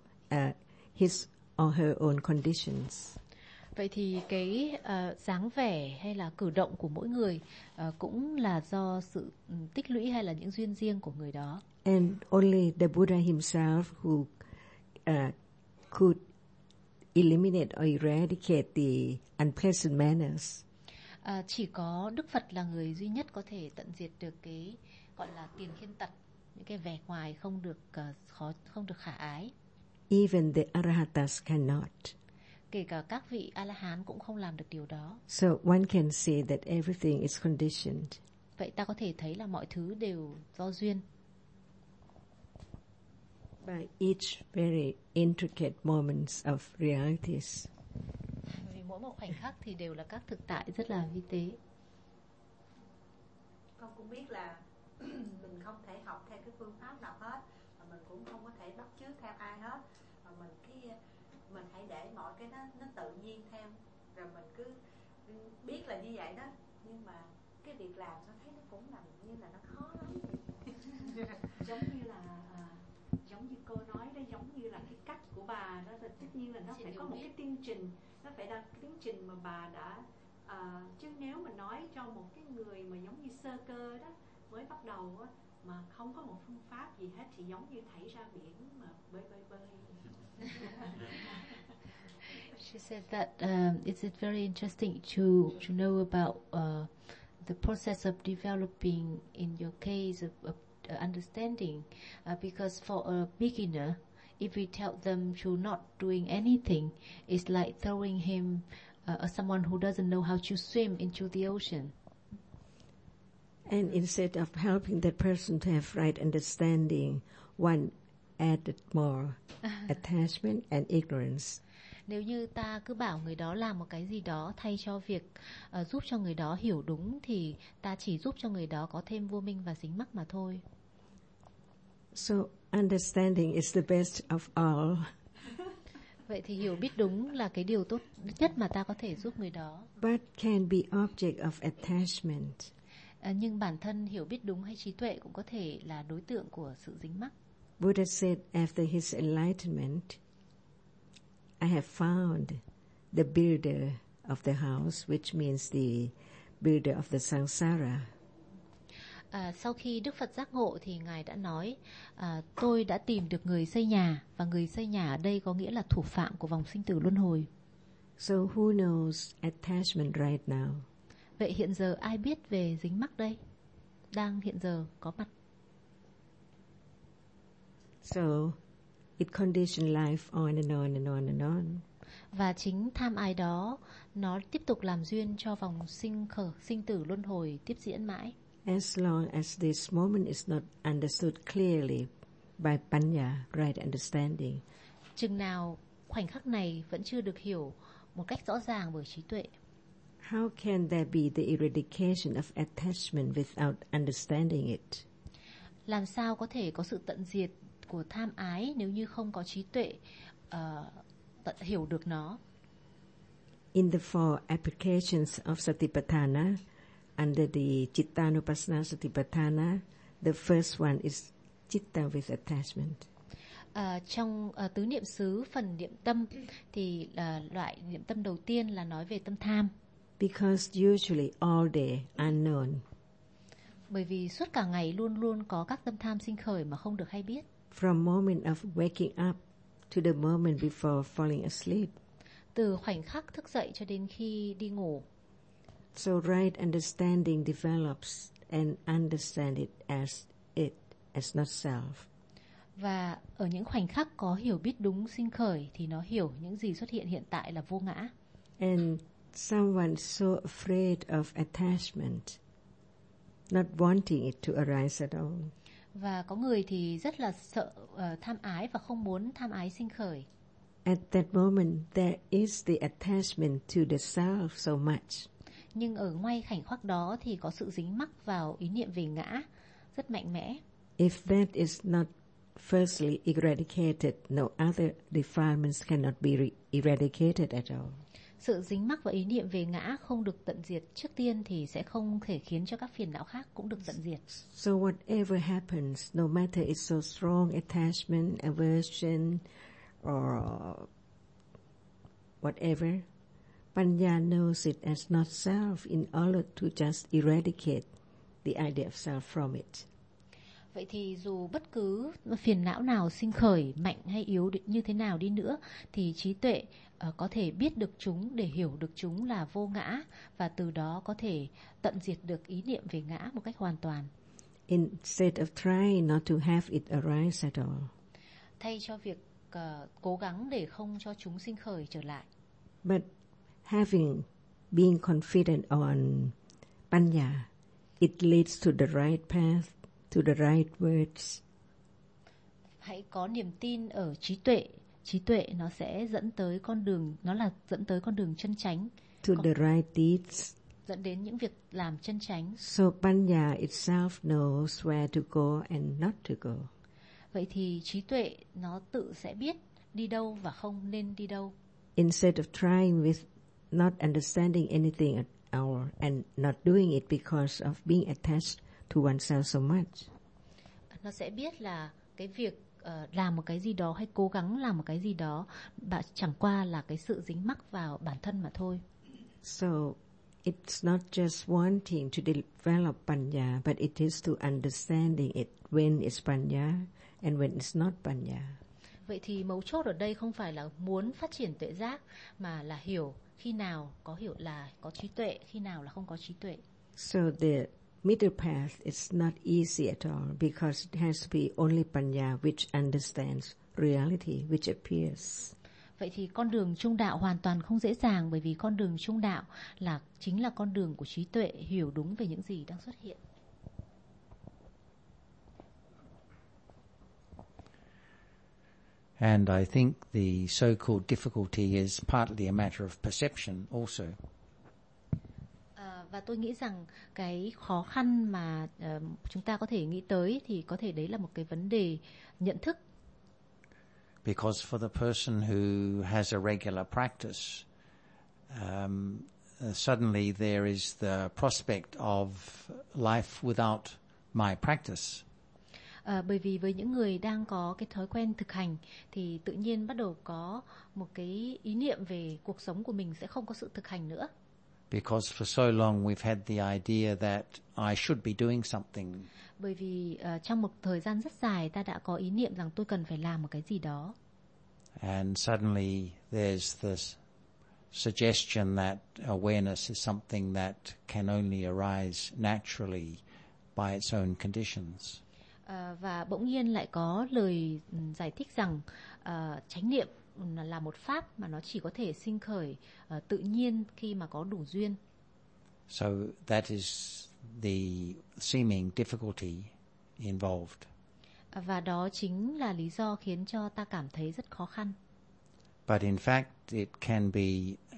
his or her own conditions. Vậy thì cái dáng vẻ hay là cử động của mỗi người cũng là do sự tích lũy hay là những duyên riêng của người đó. And only the Buddha himself who could eliminate or eradicate the unpleasant manners. Chỉ có Đức Phật là người duy nhất có thể tận diệt được cái gọi là tiền khiên tật, những cái vẻ ngoài không được khả ái. Even the Arahatas cannot. Kể cả các vị A-la-hán cũng không làm được điều đó. So one can see that everything is conditioned. Vậy ta có thể thấy là mọi thứ đều do duyên. By each very intricate moments of realities. Vì mỗi một khoảnh khắc thì đều là các thực tại rất là vi tế. Con cũng biết là mình không thể học theo cái phương pháp nào hết, mà mình cũng không có thể bắt chước theo ai hết, mà mình hãy để mọi cái nó tự nhiên theo, rồi mình cứ biết là như vậy đó, nhưng mà cái việc làm nó thấy nó cũng làm như là nó khó lắm. Giống như cô nói đó, giống như là cái cách của bà đó, là tất nhiên là nó phải có một cái tiến trình, nó phải là cái tiến trình mà bà đã chứ nếu mà nói cho một cái người mà giống như sơ cơ đó mới bắt đầu á, mà không có một phương pháp gì hết thì giống như thảy ra biển mà bơi. She said that it's very interesting to know about the process of developing in your case of understanding, because for a beginner, if we tell them to not doing anything, it's like throwing him someone who doesn't know how to swim into the ocean. And instead of helping that person to have right understanding, one added more attachment and ignorance. Nếu như ta cứ bảo người đó làm một cái gì đó thay cho việc giúp cho người đó hiểu đúng, thì ta chỉ giúp cho người đó có thêm vô minh và dính mắc mà thôi. So understanding is the best of all. Vậy thì hiểu biết đúng là cái điều tốt nhất mà ta có thể giúp người đó. But can be object of attachment. Nhưng bản thân hiểu biết đúng hay trí tuệ cũng có thể là đối tượng của sự dính mắc. Buddha said after his enlightenment, I have found the builder of the house, which means the builder of the samsara. Sau khi Đức Phật giác ngộ thì Ngài đã nói, tôi đã tìm được người xây nhà, và người xây nhà ở đây có nghĩa là thủ phạm của vòng sinh tử luân hồi. So who knows attachment right now? Vậy hiện giờ ai biết về dính mắc đây? Đang hiện giờ có mặt. So it conditions life on and on and on and on. Và chính tham ái đó nó tiếp tục làm duyên cho vòng sinh tử luân hồi tiếp diễn mãi. As long as this moment is not understood clearly by panya, right understanding. Chừng nào khoảnh khắc này vẫn chưa được hiểu một cách rõ ràng bởi trí tuệ. How can there be the eradication of attachment without understanding it? Làm sao có thể có sự tận diệt của tham ái nếu như không có trí tuệ tận hiểu được nó? In the four applications of Satipatthana, under the Chittanupassana Satipatthana, the first one is Chitta with attachment. Trong tứ niệm xứ phần niệm tâm thì loại niệm tâm đầu tiên là nói về tâm tham. Because usually all day unknown. Bởi vì suốt cả ngày luôn luôn có các tâm tham sinh khởi mà không được hay biết. From moment of waking up to the moment before falling asleep. Từ khoảnh khắc thức dậy cho đến khi đi ngủ. So right understanding develops and understand it as not self. Và ở những khoảnh khắc có hiểu biết đúng sinh khởi thì nó hiểu những gì xuất hiện hiện tại là vô ngã. And someone so afraid of attachment, not wanting it to arise at all. Và có người thì rất là sợ tham ái và không muốn tham ái sinh khởi. At that moment there is the attachment to the self so much. Nhưng ở ngay khoảnh khắc đó thì có sự dính mắc vào ý niệm về ngã rất mạnh mẽ. If that is not firstly eradicated, no other defilements cannot be eradicated at all. Sự dính mắc vào ý niệm về ngã không được tận diệt trước tiên thì sẽ không thể khiến cho các phiền não khác cũng được tận diệt. So whatever happens, no matter it's so strong attachment, aversion, or whatever, Panya knows it as not self in order to just eradicate the idea of self from it. Vậy thì dù bất cứ phiền não nào sinh khởi, mạnh hay yếu như thế nào đi nữa, thì trí tuệ có thể biết được chúng để hiểu được chúng là vô ngã, và từ đó có thể tận diệt được ý niệm về ngã một cách hoàn toàn. Instead of trying not to have it arise at all. Thay cho việc cố gắng để không cho chúng sinh khởi trở lại. But being confident on panya, it leads to the right path, to the right words. Hãy có niềm tin ở trí tuệ. Trí tuệ nó sẽ dẫn tới con đường chân chánh. To the right deeds. Dẫn đến những việc làm chân chánh. So panya itself knows where to go and not to go. Vậy thì trí tuệ nó tự sẽ biết đi đâu và không nên đi đâu. Instead of trying with not understanding anything at all and not doing it because of being attached to oneself so much. Nó sẽ biết là cái việc làm một cái gì đó hay cố gắng làm một cái gì đó chẳng qua là cái sự dính mắc vào bản thân mà thôi. So it's not just wanting to develop panya, but it is to understanding it when it's panya and when it's not panya. Vậy thì mấu chốt ở đây không phải là muốn phát triển tuệ giác, mà là hiểu khi nào là có trí tuệ, khi nào là không có trí tuệ. So the middle path is not easy at all because it has to be only panya which understands reality which appears. Vậy thì con đường trung đạo hoàn toàn không dễ dàng, bởi vì con đường trung đạo chính là con đường của trí tuệ, hiểu đúng về những gì đang xuất hiện. And I think the so-called difficulty is partly a matter of perception also. Và tôi nghĩ rằng cái khó khăn mà chúng ta có thể nghĩ tới thì có thể đấy là một cái vấn đề nhận thức. Because for the person who has a regular practice, suddenly there is the prospect of life without my practice. Bởi vì với những người đang có cái thói quen thực hành thì tự nhiên bắt đầu có một cái ý niệm về cuộc sống của mình sẽ không có sự thực hành nữa. Because for so long we've had the idea that I should be doing something. Bởi vì trong một thời gian rất dài ta đã có ý niệm rằng tôi cần phải làm một cái gì đó. And suddenly there's this suggestion that awareness is something that can only arise naturally by its own conditions. Và bỗng nhiên lại có lời giải thích rằng chánh niệm là một pháp mà nó chỉ có thể sinh khởi tự nhiên khi mà có đủ duyên. So that is the seeming difficulty involved. Và đó chính là lý do khiến cho ta cảm thấy rất khó khăn. But in fact it can be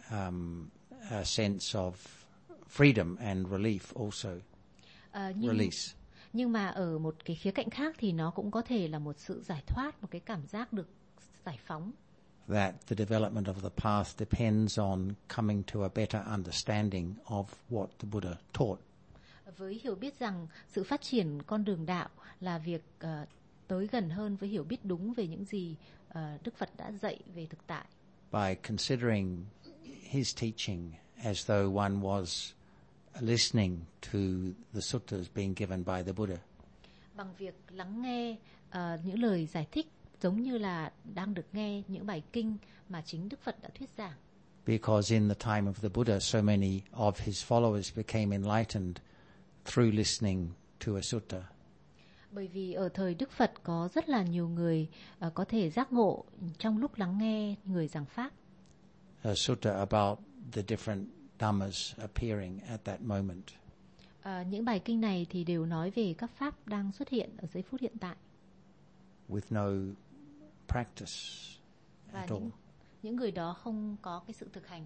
a sense of freedom and relief also. Release. Nhưng mà ở một cái khía cạnh khác thì nó cũng có thể là một sự giải thoát, một cái cảm giác được giải phóng. That the development of the path depends on coming to a better understanding of what the Buddha taught. Với hiểu biết rằng sự phát triển con đường đạo là việc tới gần hơn với hiểu biết đúng về những gì Đức Phật đã dạy về thực tại. By considering his teaching as though one was listening to the suttas being given by the Buddha. Bằng việc lắng nghe những lời giải thích giống như là đang được nghe những bài kinh mà chính Đức Phật đã thuyết giảng. Because in the time of the Buddha, so many of his followers became enlightened through listening to a sutta. Bởi vì ở thời Đức Phật có rất là nhiều người có thể giác ngộ trong lúc lắng nghe người giảng pháp. A sutta about the different dhammas appearing at that moment. Những bài kinh này thì đều nói về các pháp đang xuất hiện ở giây phút hiện tại. With no practice Và at all. Những người đó không có cái sự thực hành.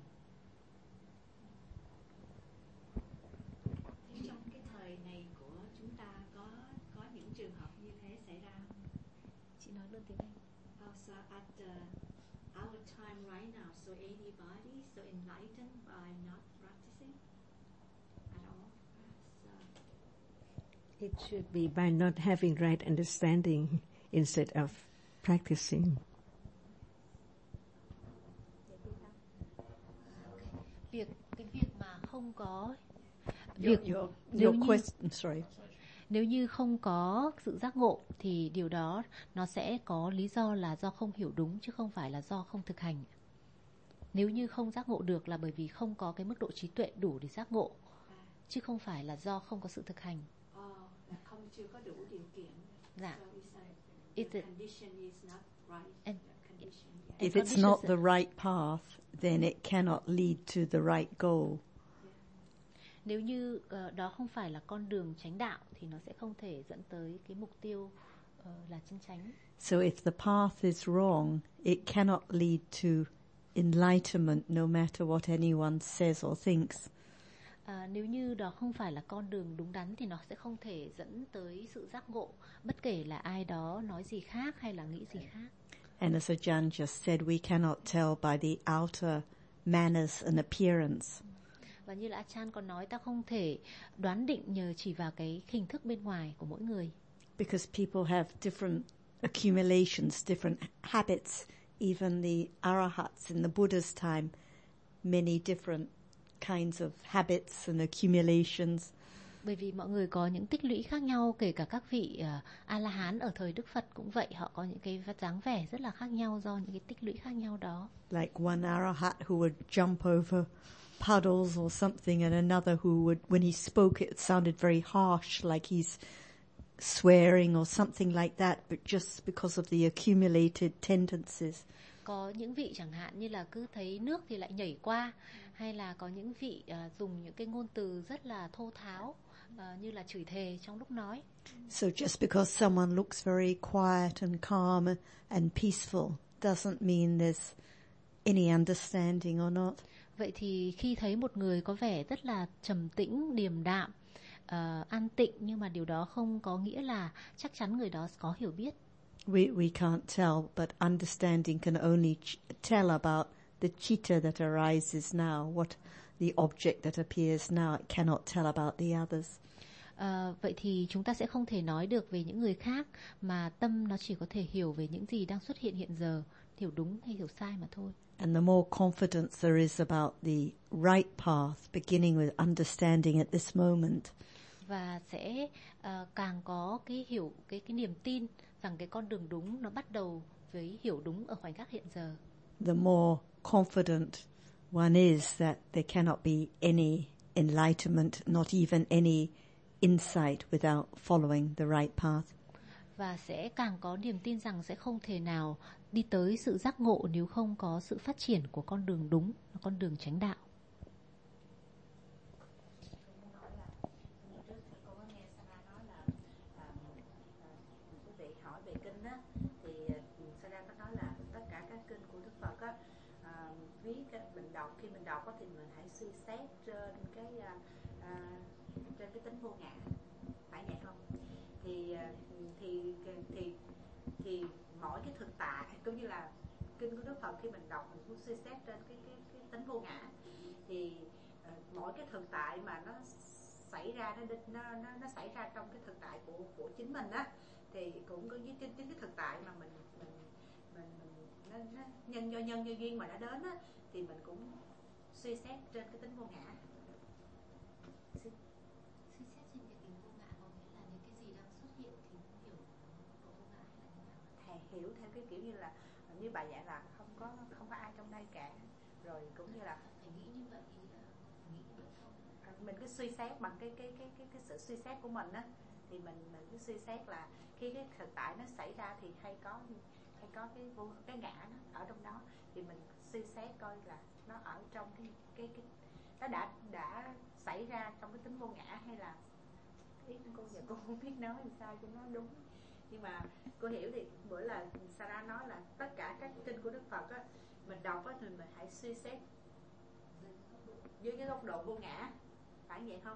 Trong cái thời này của chúng ta có những trường hợp như thế xảy ra không? Chị nói luôn tiếng Anh. So at our time right now, so anybody so enlightened by not practicing at all? It should be by not having right understanding instead of practicing. Cái việc mà không có Your question, sorry. Nếu như không có sự giác ngộ thì điều đó nó sẽ có lý do là do không hiểu đúng chứ không phải là do không thực hành. Nếu như không giác ngộ được là bởi vì không có cái mức độ trí tuệ đủ để giác ngộ, chứ không phải là do không có sự thực hành. Là không chưa có đủ điều kiện. Dạ. So Is the it- condition is not right. And- The condition, yeah. If And it's not conditions- the right path, then it cannot lead to the right goal. Nếu như đó không phải là con đường chánh đạo thì nó sẽ không thể dẫn tới cái mục tiêu là chân chánh. So if the path is wrong, it cannot lead to enlightenment no matter what anyone says or thinks. Nếu như đó không phải là con đường đúng đắn thì nó sẽ không thể dẫn tới sự giác ngộ, bất kể là ai đó nói gì khác hay là nghĩ gì khác. And as Ajahn just said, we cannot tell by the outer manners and appearance. Và như là Achan còn nói, ta không thể đoán định nhờ chỉ vào cái hình thức bên ngoài của mỗi người. Because people have different accumulations, different habits. Even the arahats in the Buddha's time, many different kinds of habits and accumulations. Bởi vì mọi người có những tích lũy khác nhau, kể cả các vị A-la-hán ở thời Đức Phật cũng vậy. Họ có những cái dáng vẻ rất là khác nhau do những cái tích lũy khác nhau đó. Like one arahat who would jump over puddles or something, and another who would, when he spoke, it sounded very harsh, like he's swearing or something like that, but just because of the accumulated tendencies. Có những vị chẳng hạn như là cứ thấy nước thì lại nhảy qua, hay là có những vị dùng những cái ngôn từ rất là thô tháo, như là chửi thề trong lúc nói. So just because someone looks very quiet and calm and peaceful doesn't mean there's any understanding or not. Vậy thì khi thấy một người có vẻ rất là trầm tĩnh, điềm đạm, an tịnh, nhưng mà điều đó không có nghĩa là chắc chắn người đó có hiểu biết. We can't tell, but understanding can only tell about the chitta that arises now, what the object that appears now. It cannot tell about the others. Vậy thì chúng ta sẽ không thể nói được về những người khác, mà tâm nó chỉ có thể hiểu về những gì đang xuất hiện hiện giờ, hiểu đúng hay hiểu sai mà thôi. And the more confidence there is about the right path, beginning with understanding at this moment, Và sẽ càng có cái hiểu cái niềm tin rằng cái con đường đúng nó bắt đầu với hiểu đúng ở khoảnh khắc hiện giờ. the more confident one is that there cannot be any enlightenment, not even any insight without following the right path. Và sẽ càng có niềm tin rằng sẽ không thể nào đi tới sự giác ngộ nếu không có sự phát triển của con đường đúng, con đường chánh đạo. Quý vị hỏi về kinh á, thì Sada có nói là tất cả các kinh của Đức Phật á, viết mình đọc, khi mình đọc á, thì mình hãy suy xét trên cái tính vô ngã, phải vậy không? Thì mỗi cái thực tại cũng như là kinh của Đức Phật, khi mình đọc mình cũng suy xét trên cái tính vô ngã, thì mỗi cái thực tại mà nó xảy ra, nó xảy ra trong cái thực tại của chính mình á, thì cũng có với chính cái thực tại mà mình nó nhân duyên mà đã đến á, thì mình cũng suy xét trên cái tính vô ngã. Suy xét trên cái tính vô ngã có nghĩa là những cái gì đang xuất hiện thì cũng hiểu vô ngã hay là như nào? Thầy hiểu theo cái kiểu như là như bà dạy là không có ai trong đây cả, rồi cũng như là phải nghĩ như vậy, ý là nghĩ như vậy không? Mình cứ suy xét bằng cái sự suy xét của mình á, thì mình cứ suy xét là khi cái thực tại nó xảy ra thì hay có cái ngã nó ở trong đó, thì mình suy xét coi là nó ở trong cái nó đã xảy ra trong cái tính vô ngã, hay là ý cô giờ cô không biết nói làm sao cho nó đúng, nhưng mà cô hiểu thì bữa là Sarah nói là tất cả các kinh của Đức Phật á, mình đọc á thì mình hãy suy xét dưới cái góc độ vô ngã, phải vậy không?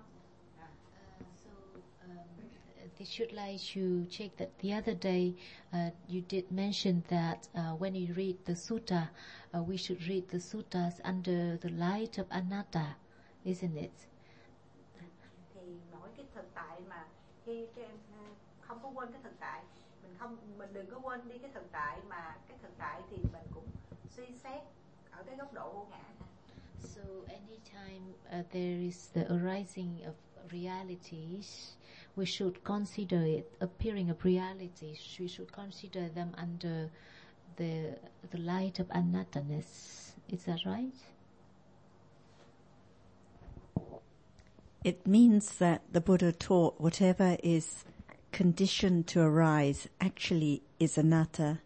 They should like to check that the other day you did mention that when you read the sutta, we should read the suttas under the light of anatta, isn't it? Thì mỗi cái thực tại mà khi không có quên cái thực tại, mình đừng có quên đi cái thực tại, mà cái thực tại thì mình cũng suy xét ở cái góc độ vô ngã. So anytime there is the arising of realities, we should consider it appearing of reality. We should consider them under the light of anatta-ness. Is that right? It means that the Buddha taught whatever is conditioned to arise actually is anatta.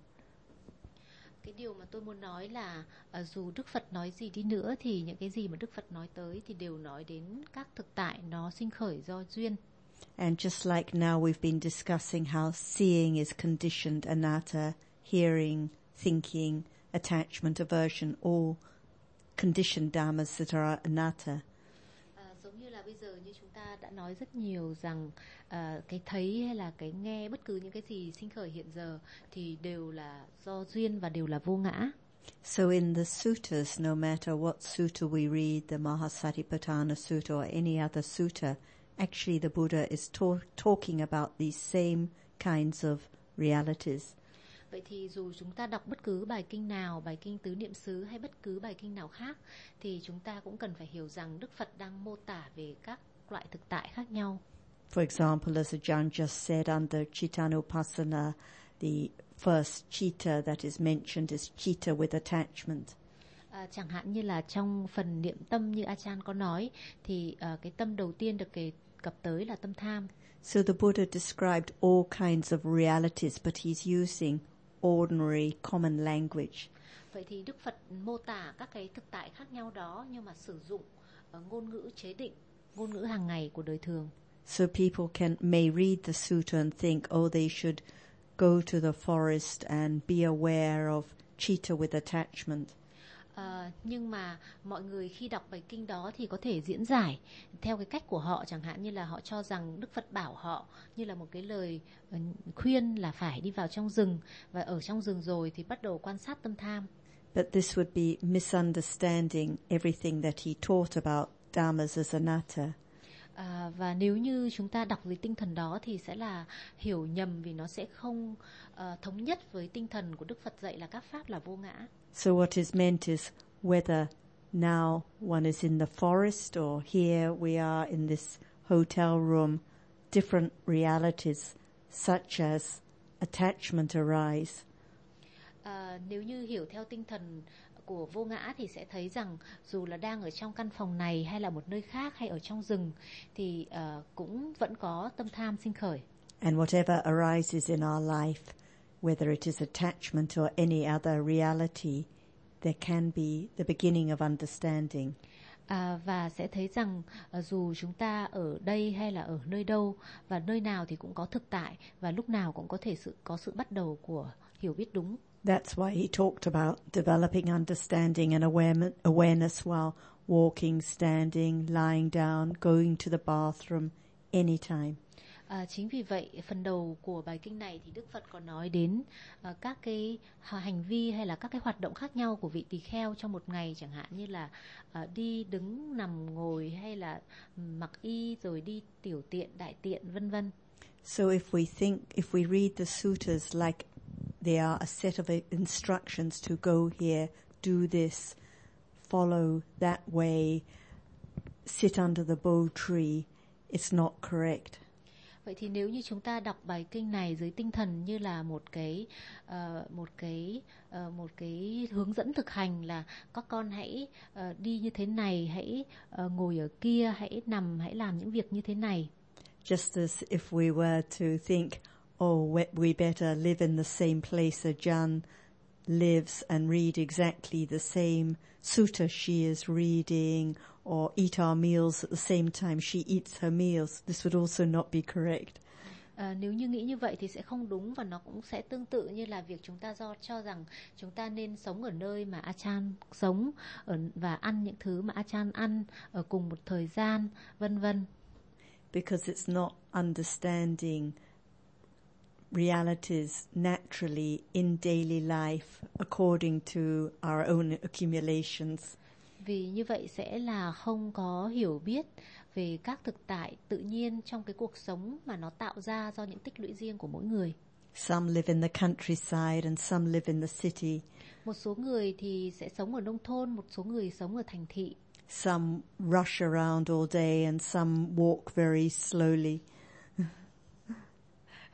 Cái điều mà tôi muốn nói là dù Đức Phật nói gì đi nữa thì những cái gì mà Đức Phật nói tới thì đều nói đến các thực tại nó sinh khởi do duyên. And just like now we've been discussing how seeing is conditioned anatta, hearing, thinking, attachment, aversion, all conditioned dhammas that are anatta. Giống như là bây giờ như chúng ta đã nói rất nhiều rằng cái thấy hay là cái nghe, bất cứ những cái gì sinh khởi hiện giờ thì đều là do duyên và đều là vô ngã. So in the suttas, no matter what sutta we read, the Mahasatipatthana Sutta or any other sutta, actually the Buddha is talking about these same kinds of realities. Vậy thì dù chúng ta đọc bất cứ bài kinh nào, bài kinh Tứ Niệm xứ hay bất cứ bài kinh nào khác, thì chúng ta cũng cần phải hiểu rằng Đức Phật đang mô tả về các loại thực tại khác nhau. For example, as Ajahn just said, under Cittanupassana, the first citta that is mentioned is citta with attachment. Chẳng hạn như là trong phần niệm tâm như Ajahn có nói, thì cái tâm đầu tiên được đề cập tới là tâm tham. So the Buddha described all kinds of realities, but he's using ordinary common language. Vậy thì Đức Phật mô tả các cái thực tại khác nhau đó nhưng mà sử dụng ngôn ngữ chế định, ngôn ngữ hàng ngày của đời thường. So people may read the sutta and think, oh, they should go to the forest and be aware of citta with attachment. Nhưng mà mọi người khi đọc bài kinh đó thì có thể diễn giải theo cái cách của họ, chẳng hạn như là họ cho rằng Đức Phật bảo họ như là một cái lời khuyên là phải đi vào trong rừng, và ở trong rừng rồi thì bắt đầu quan sát tâm tham. But this would be misunderstanding everything that he taught about dhammas as anatta. Và nếu như chúng ta đọc với tinh thần đó thì sẽ là hiểu nhầm, vì nó sẽ không thống nhất với tinh thần của Đức Phật dạy là các pháp là vô ngã. So what is meant is whether now one is in the forest or here we are in this hotel room, different realities such as attachment arise. Nếu như hiểu theo tinh thần của vô ngã thì sẽ thấy rằng dù là đang ở trong căn phòng này hay là một nơi khác hay ở trong rừng thì cũng vẫn có tâm tham sinh khởi. And whatever arises in our life, whether it is attachment or any other reality, there can be the beginning of understanding. Và sẽ thấy rằng dù chúng ta ở đây hay là ở nơi đâu và nơi nào thì cũng có thực tại, và lúc nào cũng có thể có sự bắt đầu của hiểu biết đúng. That's why he talked about developing understanding and awareness while walking, standing, lying down, going to the bathroom, anytime. Chính vì vậy phần đầu của bài kinh này thì Đức Phật có nói đến các cái hành vi hay là các cái hoạt động khác nhau của vị tỳ kheo trong một ngày, chẳng hạn như là đi, đứng, nằm, ngồi, hay là mặc y, rồi đi tiểu tiện, đại tiện, vân vân. So if we read the suttas like they are a set of instructions to go here, do this, follow that way, sit under the bo tree, it's not correct. Vậy thì nếu như chúng ta đọc bài kinh này dưới tinh thần như là một cái hướng dẫn thực hành là các con hãy đi như thế này, hãy ngồi ở kia, hãy nằm, hãy làm những việc như thế này. Just as if we were to think, oh, we better live in the same place Ajahn lives and read exactly the same sutta she is reading, or eat our meals at the same time she eats her meals. This would also not be correct. Nếu như nghĩ như vậy thì sẽ không đúng, và nó cũng sẽ tương tự như là việc chúng ta cho rằng chúng ta nên sống ở nơi mà Ajahn sống và ăn những thứ mà Ajahn ăn ở cùng một thời gian, vân vân. Because it's not understanding realities naturally in daily life according to our own accumulations. Vì như vậy sẽ là không có hiểu biết về các thực tại tự nhiên trong cái cuộc sống mà nó tạo ra do những tích lũy riêng của mỗi người. Some live in the countryside and some live in the city. Một số người thì sẽ sống ở nông thôn, một số người sống ở thành thị. Some rush around all day and some walk very slowly.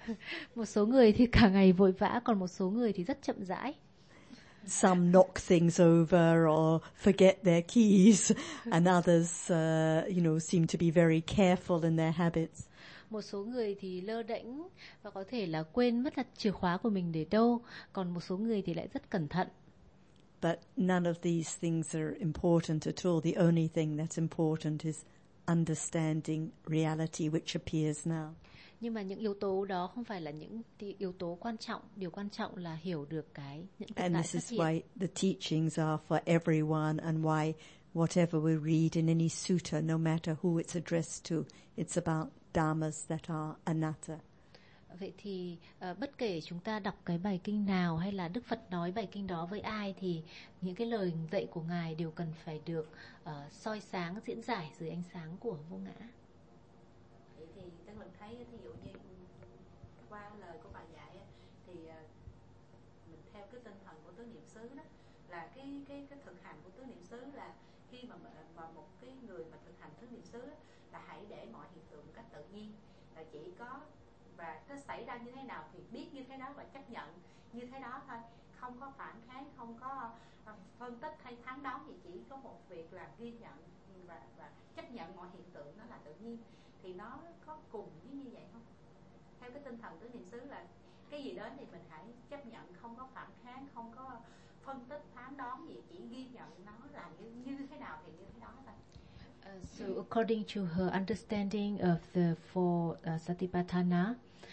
Một số người thì cả ngày vội vã, còn một số người thì rất chậm rãi. Some knock things over or forget their keys, and others, seem to be very careful in their habits. Một số người thì lơ đễnh và có thể là quên mất là chìa khóa của mình để đâu, còn một số người thì lại rất cẩn thận. But none of these things are important at all. The only thing that's important is understanding reality which appears now. Nhưng mà những yếu tố đó không phải là những yếu tố quan trọng. Điều quan trọng là hiểu được những thực tại And this xuất is hiện. why the teachings are for everyone, and why whatever we read in any sutta, no matter who it's addressed to, it's about dhammas that are anatta. Vậy thì bất kể chúng ta đọc cái bài kinh nào hay là Đức Phật nói bài kinh đó với ai thì những cái lời dạy của Ngài đều cần phải được soi sáng, diễn giải dưới ánh sáng của vô ngã. Vậy thì Tân Lực thấy thí dụ như qua lời của bà dạy thì mình theo cái tinh thần của tứ niệm xứ đó, là cái thực hành của tứ niệm xứ là khi mà một cái người mà thực hành tứ niệm xứ là hãy để mọi hiện tượng một cách tự nhiên, là chỉ có và nó xảy ra như thế nào thì biết như thế đó và chấp nhận như thế đó thôi, không có phản kháng, không có phân tích hay phán đoán gì, chỉ có một việc là ghi nhận và chấp nhận mọi hiện tượng nó là tự nhiên. Thì nó có cùng với như vậy không? Theo cái tinh thần tứ niệm xứ là cái gì đến thì mình hãy chấp nhận, không có phản kháng, không có phân tích phán đoán gì, chỉ ghi nhận nó là như thế nào thì như thế đó thôi. So according to her understanding of the four Satipatthana,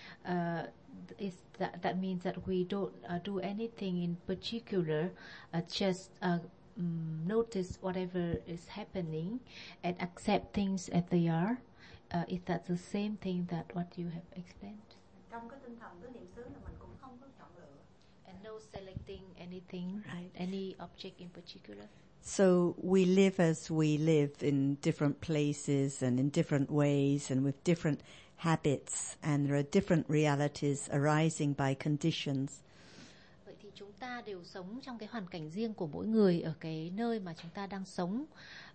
that means that we don't do anything in particular, just notice whatever is happening and accept things as they are. Is that the same thing that what you have explained? Trong cái tinh thần tứ niệm xứ là mình cũng không có chọn lựa. And no selecting anything, Right. any object in particular. So we live as we live in different places and in different ways and with different habits, and there are different realities arising by conditions. Vậy thì chúng ta đều sống trong cái hoàn cảnh riêng của mỗi người ở cái nơi mà chúng ta đang sống,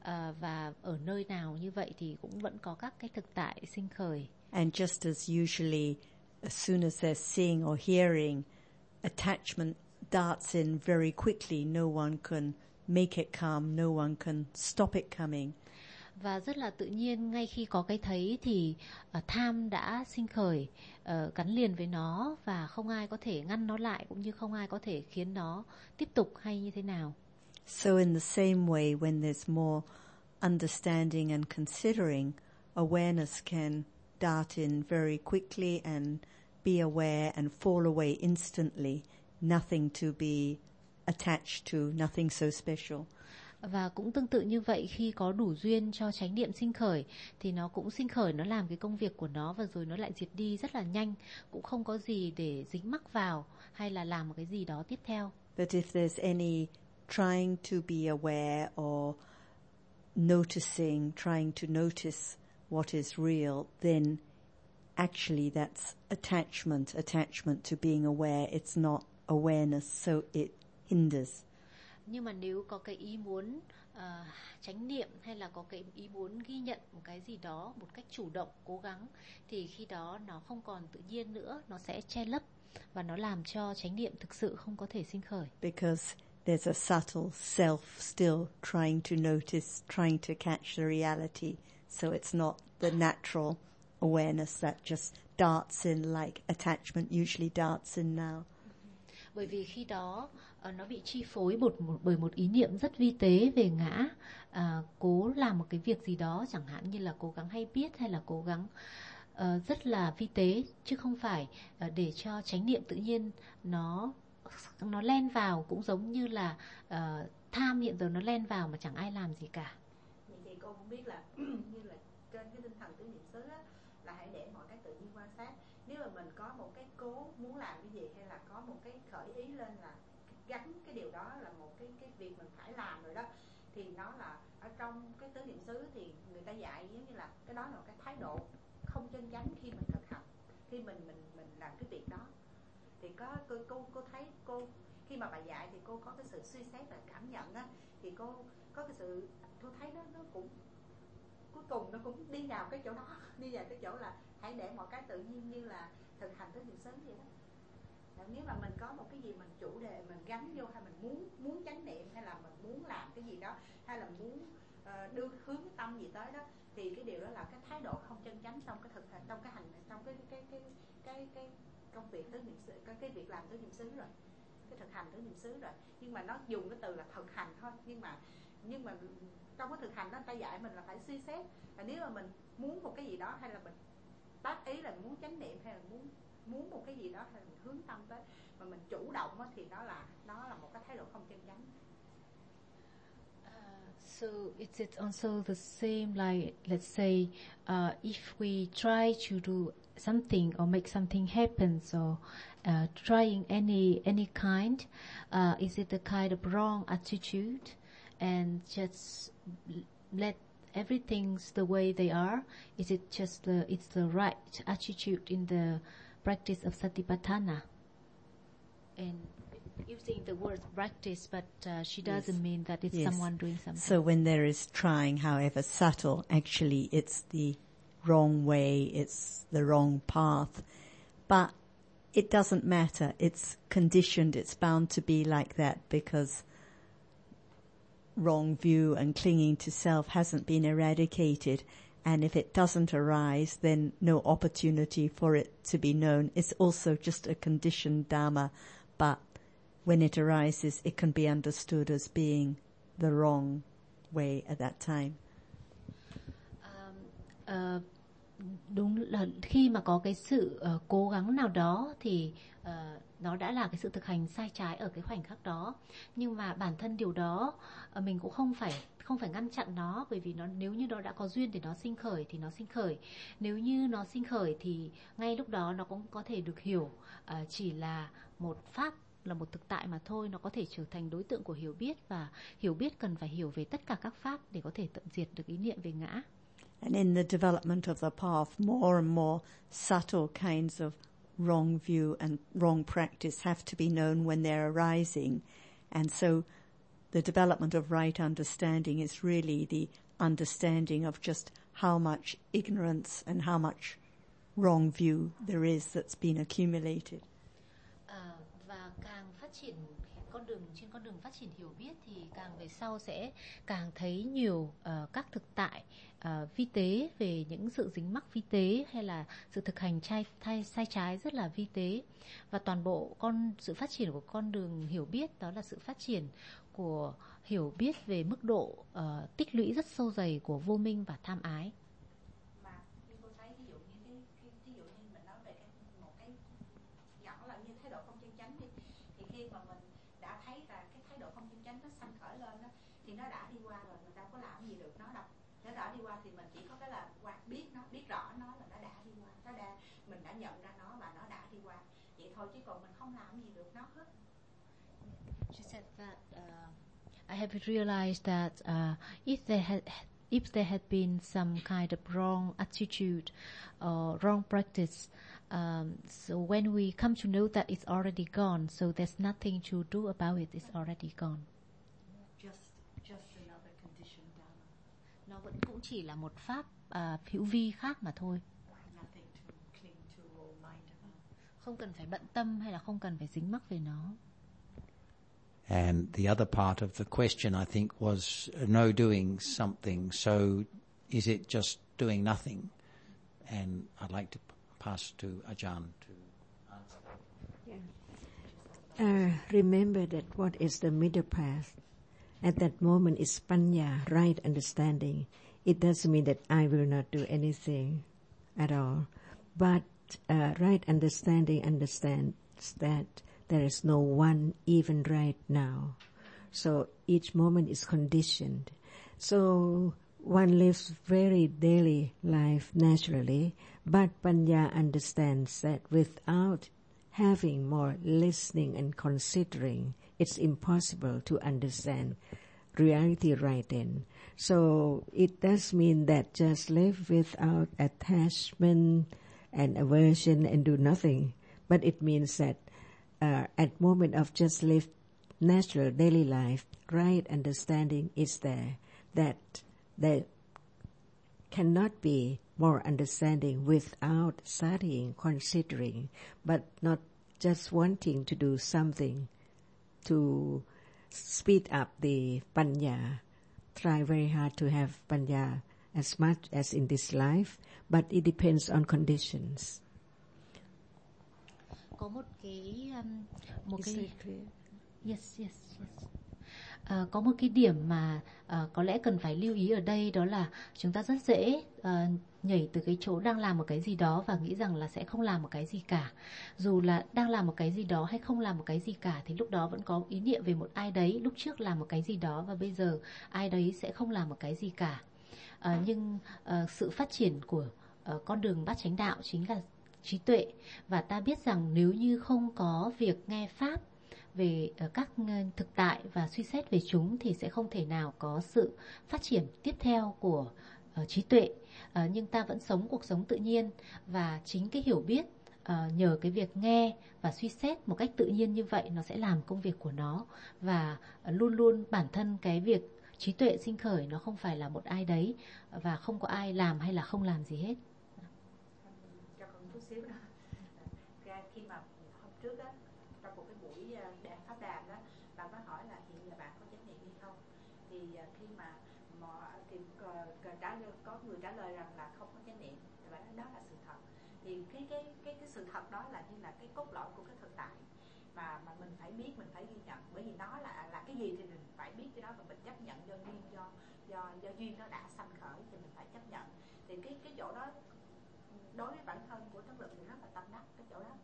và ở nơi nào như vậy thì cũng vẫn có các cái thực tại sinh khởi. And just as usually, as soon as they're seeing or hearing, attachment darts in very quickly. No one can make it come. No one can stop it coming. Và rất là tự nhiên, ngay khi có cái thấy thì tham đã sinh khởi, gắn liền với nó, và không ai có thể ngăn nó lại, cũng như không ai có thể khiến nó tiếp tục hay như thế nào. So in the same way, when there's more understanding and considering, awareness can dart in very quickly and be aware and fall away instantly. Nothing to be attached to, nothing so special. Và cũng tương tự như vậy, khi có đủ duyên cho chánh niệm sinh khởi thì nó cũng sinh khởi, nó làm cái công việc của nó và rồi nó lại diệt đi rất là nhanh, cũng không có gì để dính mắc vào hay là làm một cái gì đó tiếp theo. But if there's any trying to be aware or noticing, trying to notice what is real, then actually that's attachment to being aware. It's not awareness, so it hinders. Nhưng mà nếu có cái ý muốn chánh niệm hay là có cái ý muốn ghi nhận một cái gì đó một cách chủ động, cố gắng, thì khi đó nó không còn tự nhiên nữa, nó sẽ che lấp và nó làm cho chánh niệm thực sự không có thể sinh khởi. Because there's a subtle self still trying to notice, trying to catch the reality. So it's not the natural awareness that just darts in like attachment usually darts in now. Bởi vì khi đó nó bị chi phối bởi một ý niệm rất vi tế về ngã, cố làm một cái việc gì đó, chẳng hạn như là cố gắng hay biết hay là cố gắng rất là vi tế, chứ không phải để cho chánh niệm tự nhiên nó len vào, cũng giống như là tham hiện giờ nó len vào mà chẳng ai làm gì cả. Vậy thì cô cũng biết là như là trên cái tinh thần tứ niệm xứ là hãy để mọi cái tự nhiên quan sát. Nếu mà mình có một cái cố muốn làm cái gì hay là có một cái khởi ý lên là gắn cái điều đó là một cái việc mình phải làm rồi đó, thì nó là ở trong cái tứ niệm xứ thì người ta dạy giống như là cái đó là một cái thái độ không chân chánh khi mình thực hành, khi mình làm cái việc đó. Thì có cô thấy cô khi mà bà dạy thì cô có cái sự suy xét và cảm nhận á, thì cô có cái sự cô thấy nó cũng cuối cùng nó cũng đi vào cái chỗ đó, đi vào cái chỗ là hãy để mọi cái tự nhiên như là thực hành tứ niệm xứ vậy đó. Nếu mà mình có một cái gì mình chủ đề mình gắn vô, hay mình muốn chánh niệm, hay là mình muốn làm cái gì đó, hay là muốn đưa hướng tâm gì tới đó, thì cái điều đó là cái thái độ không chân chánh trong cái thực hành, trong cái hành, trong cái công việc tứ niệm xứ, cái việc làm tứ niệm xứ rồi, cái thực hành tứ niệm xứ rồi. Nhưng mà nó dùng cái từ là thực hành thôi, nhưng mà trong cái thực hành đó người ta dạy mình là phải suy xét, và nếu mà mình muốn một cái gì đó, hay là mình tác ý là mình muốn chánh niệm, hay là muốn một cái gì đó, hay là mình hướng tâm tới mà mình chủ động á, thì nó là một cái thái độ không chân chánh. So is it also the same like, let's say, if we try to do something or make something happen, so trying any kind, is it a kind of wrong attitude, and just let everything's the way they are? Is it just it's the right attitude in the practice of Satipatthana? And using the word practice, but she doesn't mean that it's someone doing something. So when there is trying, however subtle, actually it's the wrong way, it's the wrong path. But it doesn't matter. It's conditioned. It's bound to be like that because wrong view and clinging to self hasn't been eradicated. And if it doesn't arise, then no opportunity for it to be known. It's also just a conditioned Dharma, but when it arises, it can be understood as being the wrong way at that time. Đúng là khi mà có cái sự cố gắng nào đó thì nó đã là cái sự thực hành sai trái ở cái khoảnh khắc đó. Nhưng mà bản thân điều đó mình cũng không phải ngăn chặn nó, bởi vì nếu như nó đã có duyên để nó sinh khởi thì nó sinh khởi. Nếu như nó sinh khởi thì ngay lúc đó nó cũng có thể được hiểu chỉ là một pháp, là một thực tại mà thôi. Nó có thể trở thành đối tượng của hiểu biết, và hiểu biết cần phải hiểu về tất cả các pháp để có thể tận diệt được ý niệm về ngã. And in the development of the path, more and more subtle kinds of wrong view and wrong practice have to be known when they're arising. And so the development of right understanding is really the understanding of just how much ignorance and how much wrong view there is that's been accumulated. Và càng phát triển trên con đường phát triển hiểu biết thì càng về sau sẽ càng thấy nhiều các thực tại vi tế về những sự dính mắc vi tế, hay là sự thực hành sai trái rất là vi tế. Và toàn bộ sự phát triển của con đường hiểu biết đó là sự phát triển của hiểu biết về mức độ tích lũy rất sâu dày của vô minh và tham ái. Mà khi tôi thấy ví dụ như mình nói về một cái nhỏ là như thái độ không chân chánh đi, thì khi mà mình đã thấy là cái thái độ không chân chánh nó sanh khởi lên đó, thì nó đã đi qua rồi, mình đâu có làm gì được nó đâu. Nó đã đi qua thì mình chỉ có cái là biết rõ nó là nó đã đi qua, mình đã nhận ra nó và nó đã đi qua, vậy thôi, chứ còn mình không làm gì được nó hết. She said that I have realized that if there had been some kind of wrong attitude or wrong practice, so when we come to know that it's already gone, so there's nothing to do about it, it's already gone. Just another conditioned Dharma. Nó vẫn cũng chỉ là một pháp hữu vi khác mà thôi. Nothing to cling to or mind about. Không cần phải bận tâm hay là không cần phải dính mắc về nó. And the other part of the question, I think, was no doing something. So is it just doing nothing? And I'd like to pass to Ajahn to answer. Remember that what is the middle path? At that moment is panya, right understanding. It doesn't mean that I will not do anything at all. But right understanding understands that there is no one even right now. So each moment is conditioned. So one lives very daily life naturally, but Panya understands that without having more listening and considering, it's impossible to understand reality right then. So it does mean that just live without attachment and aversion and do nothing. But it means that at moment of just live natural daily life, right understanding is there, that the cannot be more understanding without studying, considering, but not just wanting to do something to speed up the panya. Try very hard to have panya as much as in this life, but it depends on conditions. Có một cái yes. Có một cái điểm mà có lẽ cần phải lưu ý ở đây, đó là chúng ta rất dễ nhảy từ cái chỗ đang làm một cái gì đó và nghĩ rằng là sẽ không làm một cái gì cả. Dù là đang làm một cái gì đó hay không làm một cái gì cả thì lúc đó vẫn có ý niệm về một ai đấy lúc trước làm một cái gì đó và bây giờ ai đấy sẽ không làm một cái gì cả. Nhưng sự phát triển của con đường bát chánh đạo chính là trí tuệ, và ta biết rằng nếu như không có việc nghe pháp về các thực tại và suy xét về chúng thì sẽ không thể nào có sự phát triển tiếp theo của trí tuệ. Nhưng ta vẫn sống cuộc sống tự nhiên, và chính cái hiểu biết nhờ cái việc nghe và suy xét một cách tự nhiên như vậy nó sẽ làm công việc của nó, và luôn luôn bản thân cái việc trí tuệ sinh khởi nó không phải là một ai đấy và không có ai làm hay là không làm gì hết. Cho con chút xíu đó. Khi mà hôm trước đó, trong một cái buổi pháp đàm đó, bạn có hỏi là hiện giờ bạn có chánh niệm hay không? Thì khi mà có người trả lời rằng là không có chánh niệm, thì bạn nói đó là sự thật. Thì cái sự thật đó là như là cái cốt lõi của cái thực tại mà mình phải biết, mình phải ghi nhận, bởi vì nó là cái gì thì mình phải biết cái đó và mình chấp nhận do duyên do duyên nó đã sanh khởi thì mình phải chấp nhận. Thì cái chỗ đó đối với bản thân của Tấn Lực thì rất là tâm đắc cái chỗ đó.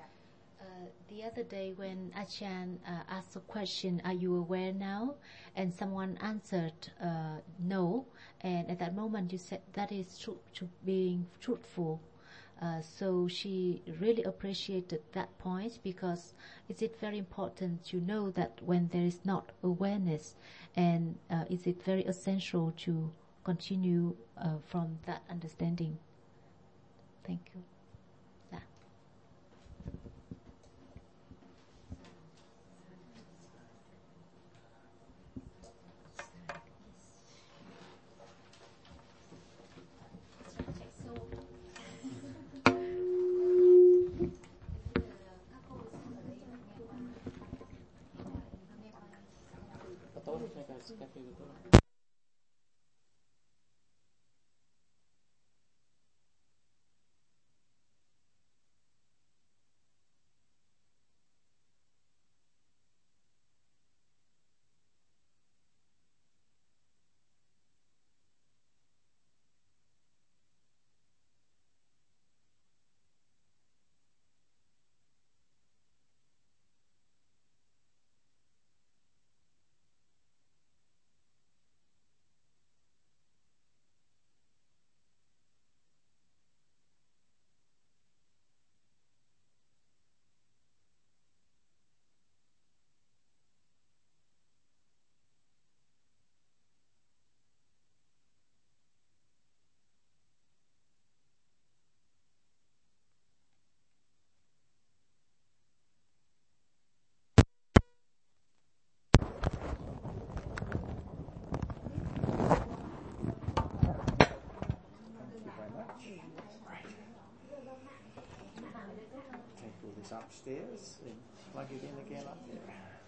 The other day when Achan asked a question, are you aware now? And someone answered no. And at that moment you said that is being truthful. So she really appreciated that point, because is it very important to know that when there is not awareness, and is it very essential to continue from that understanding? Thank you. Take all this upstairs and plug it in again up there.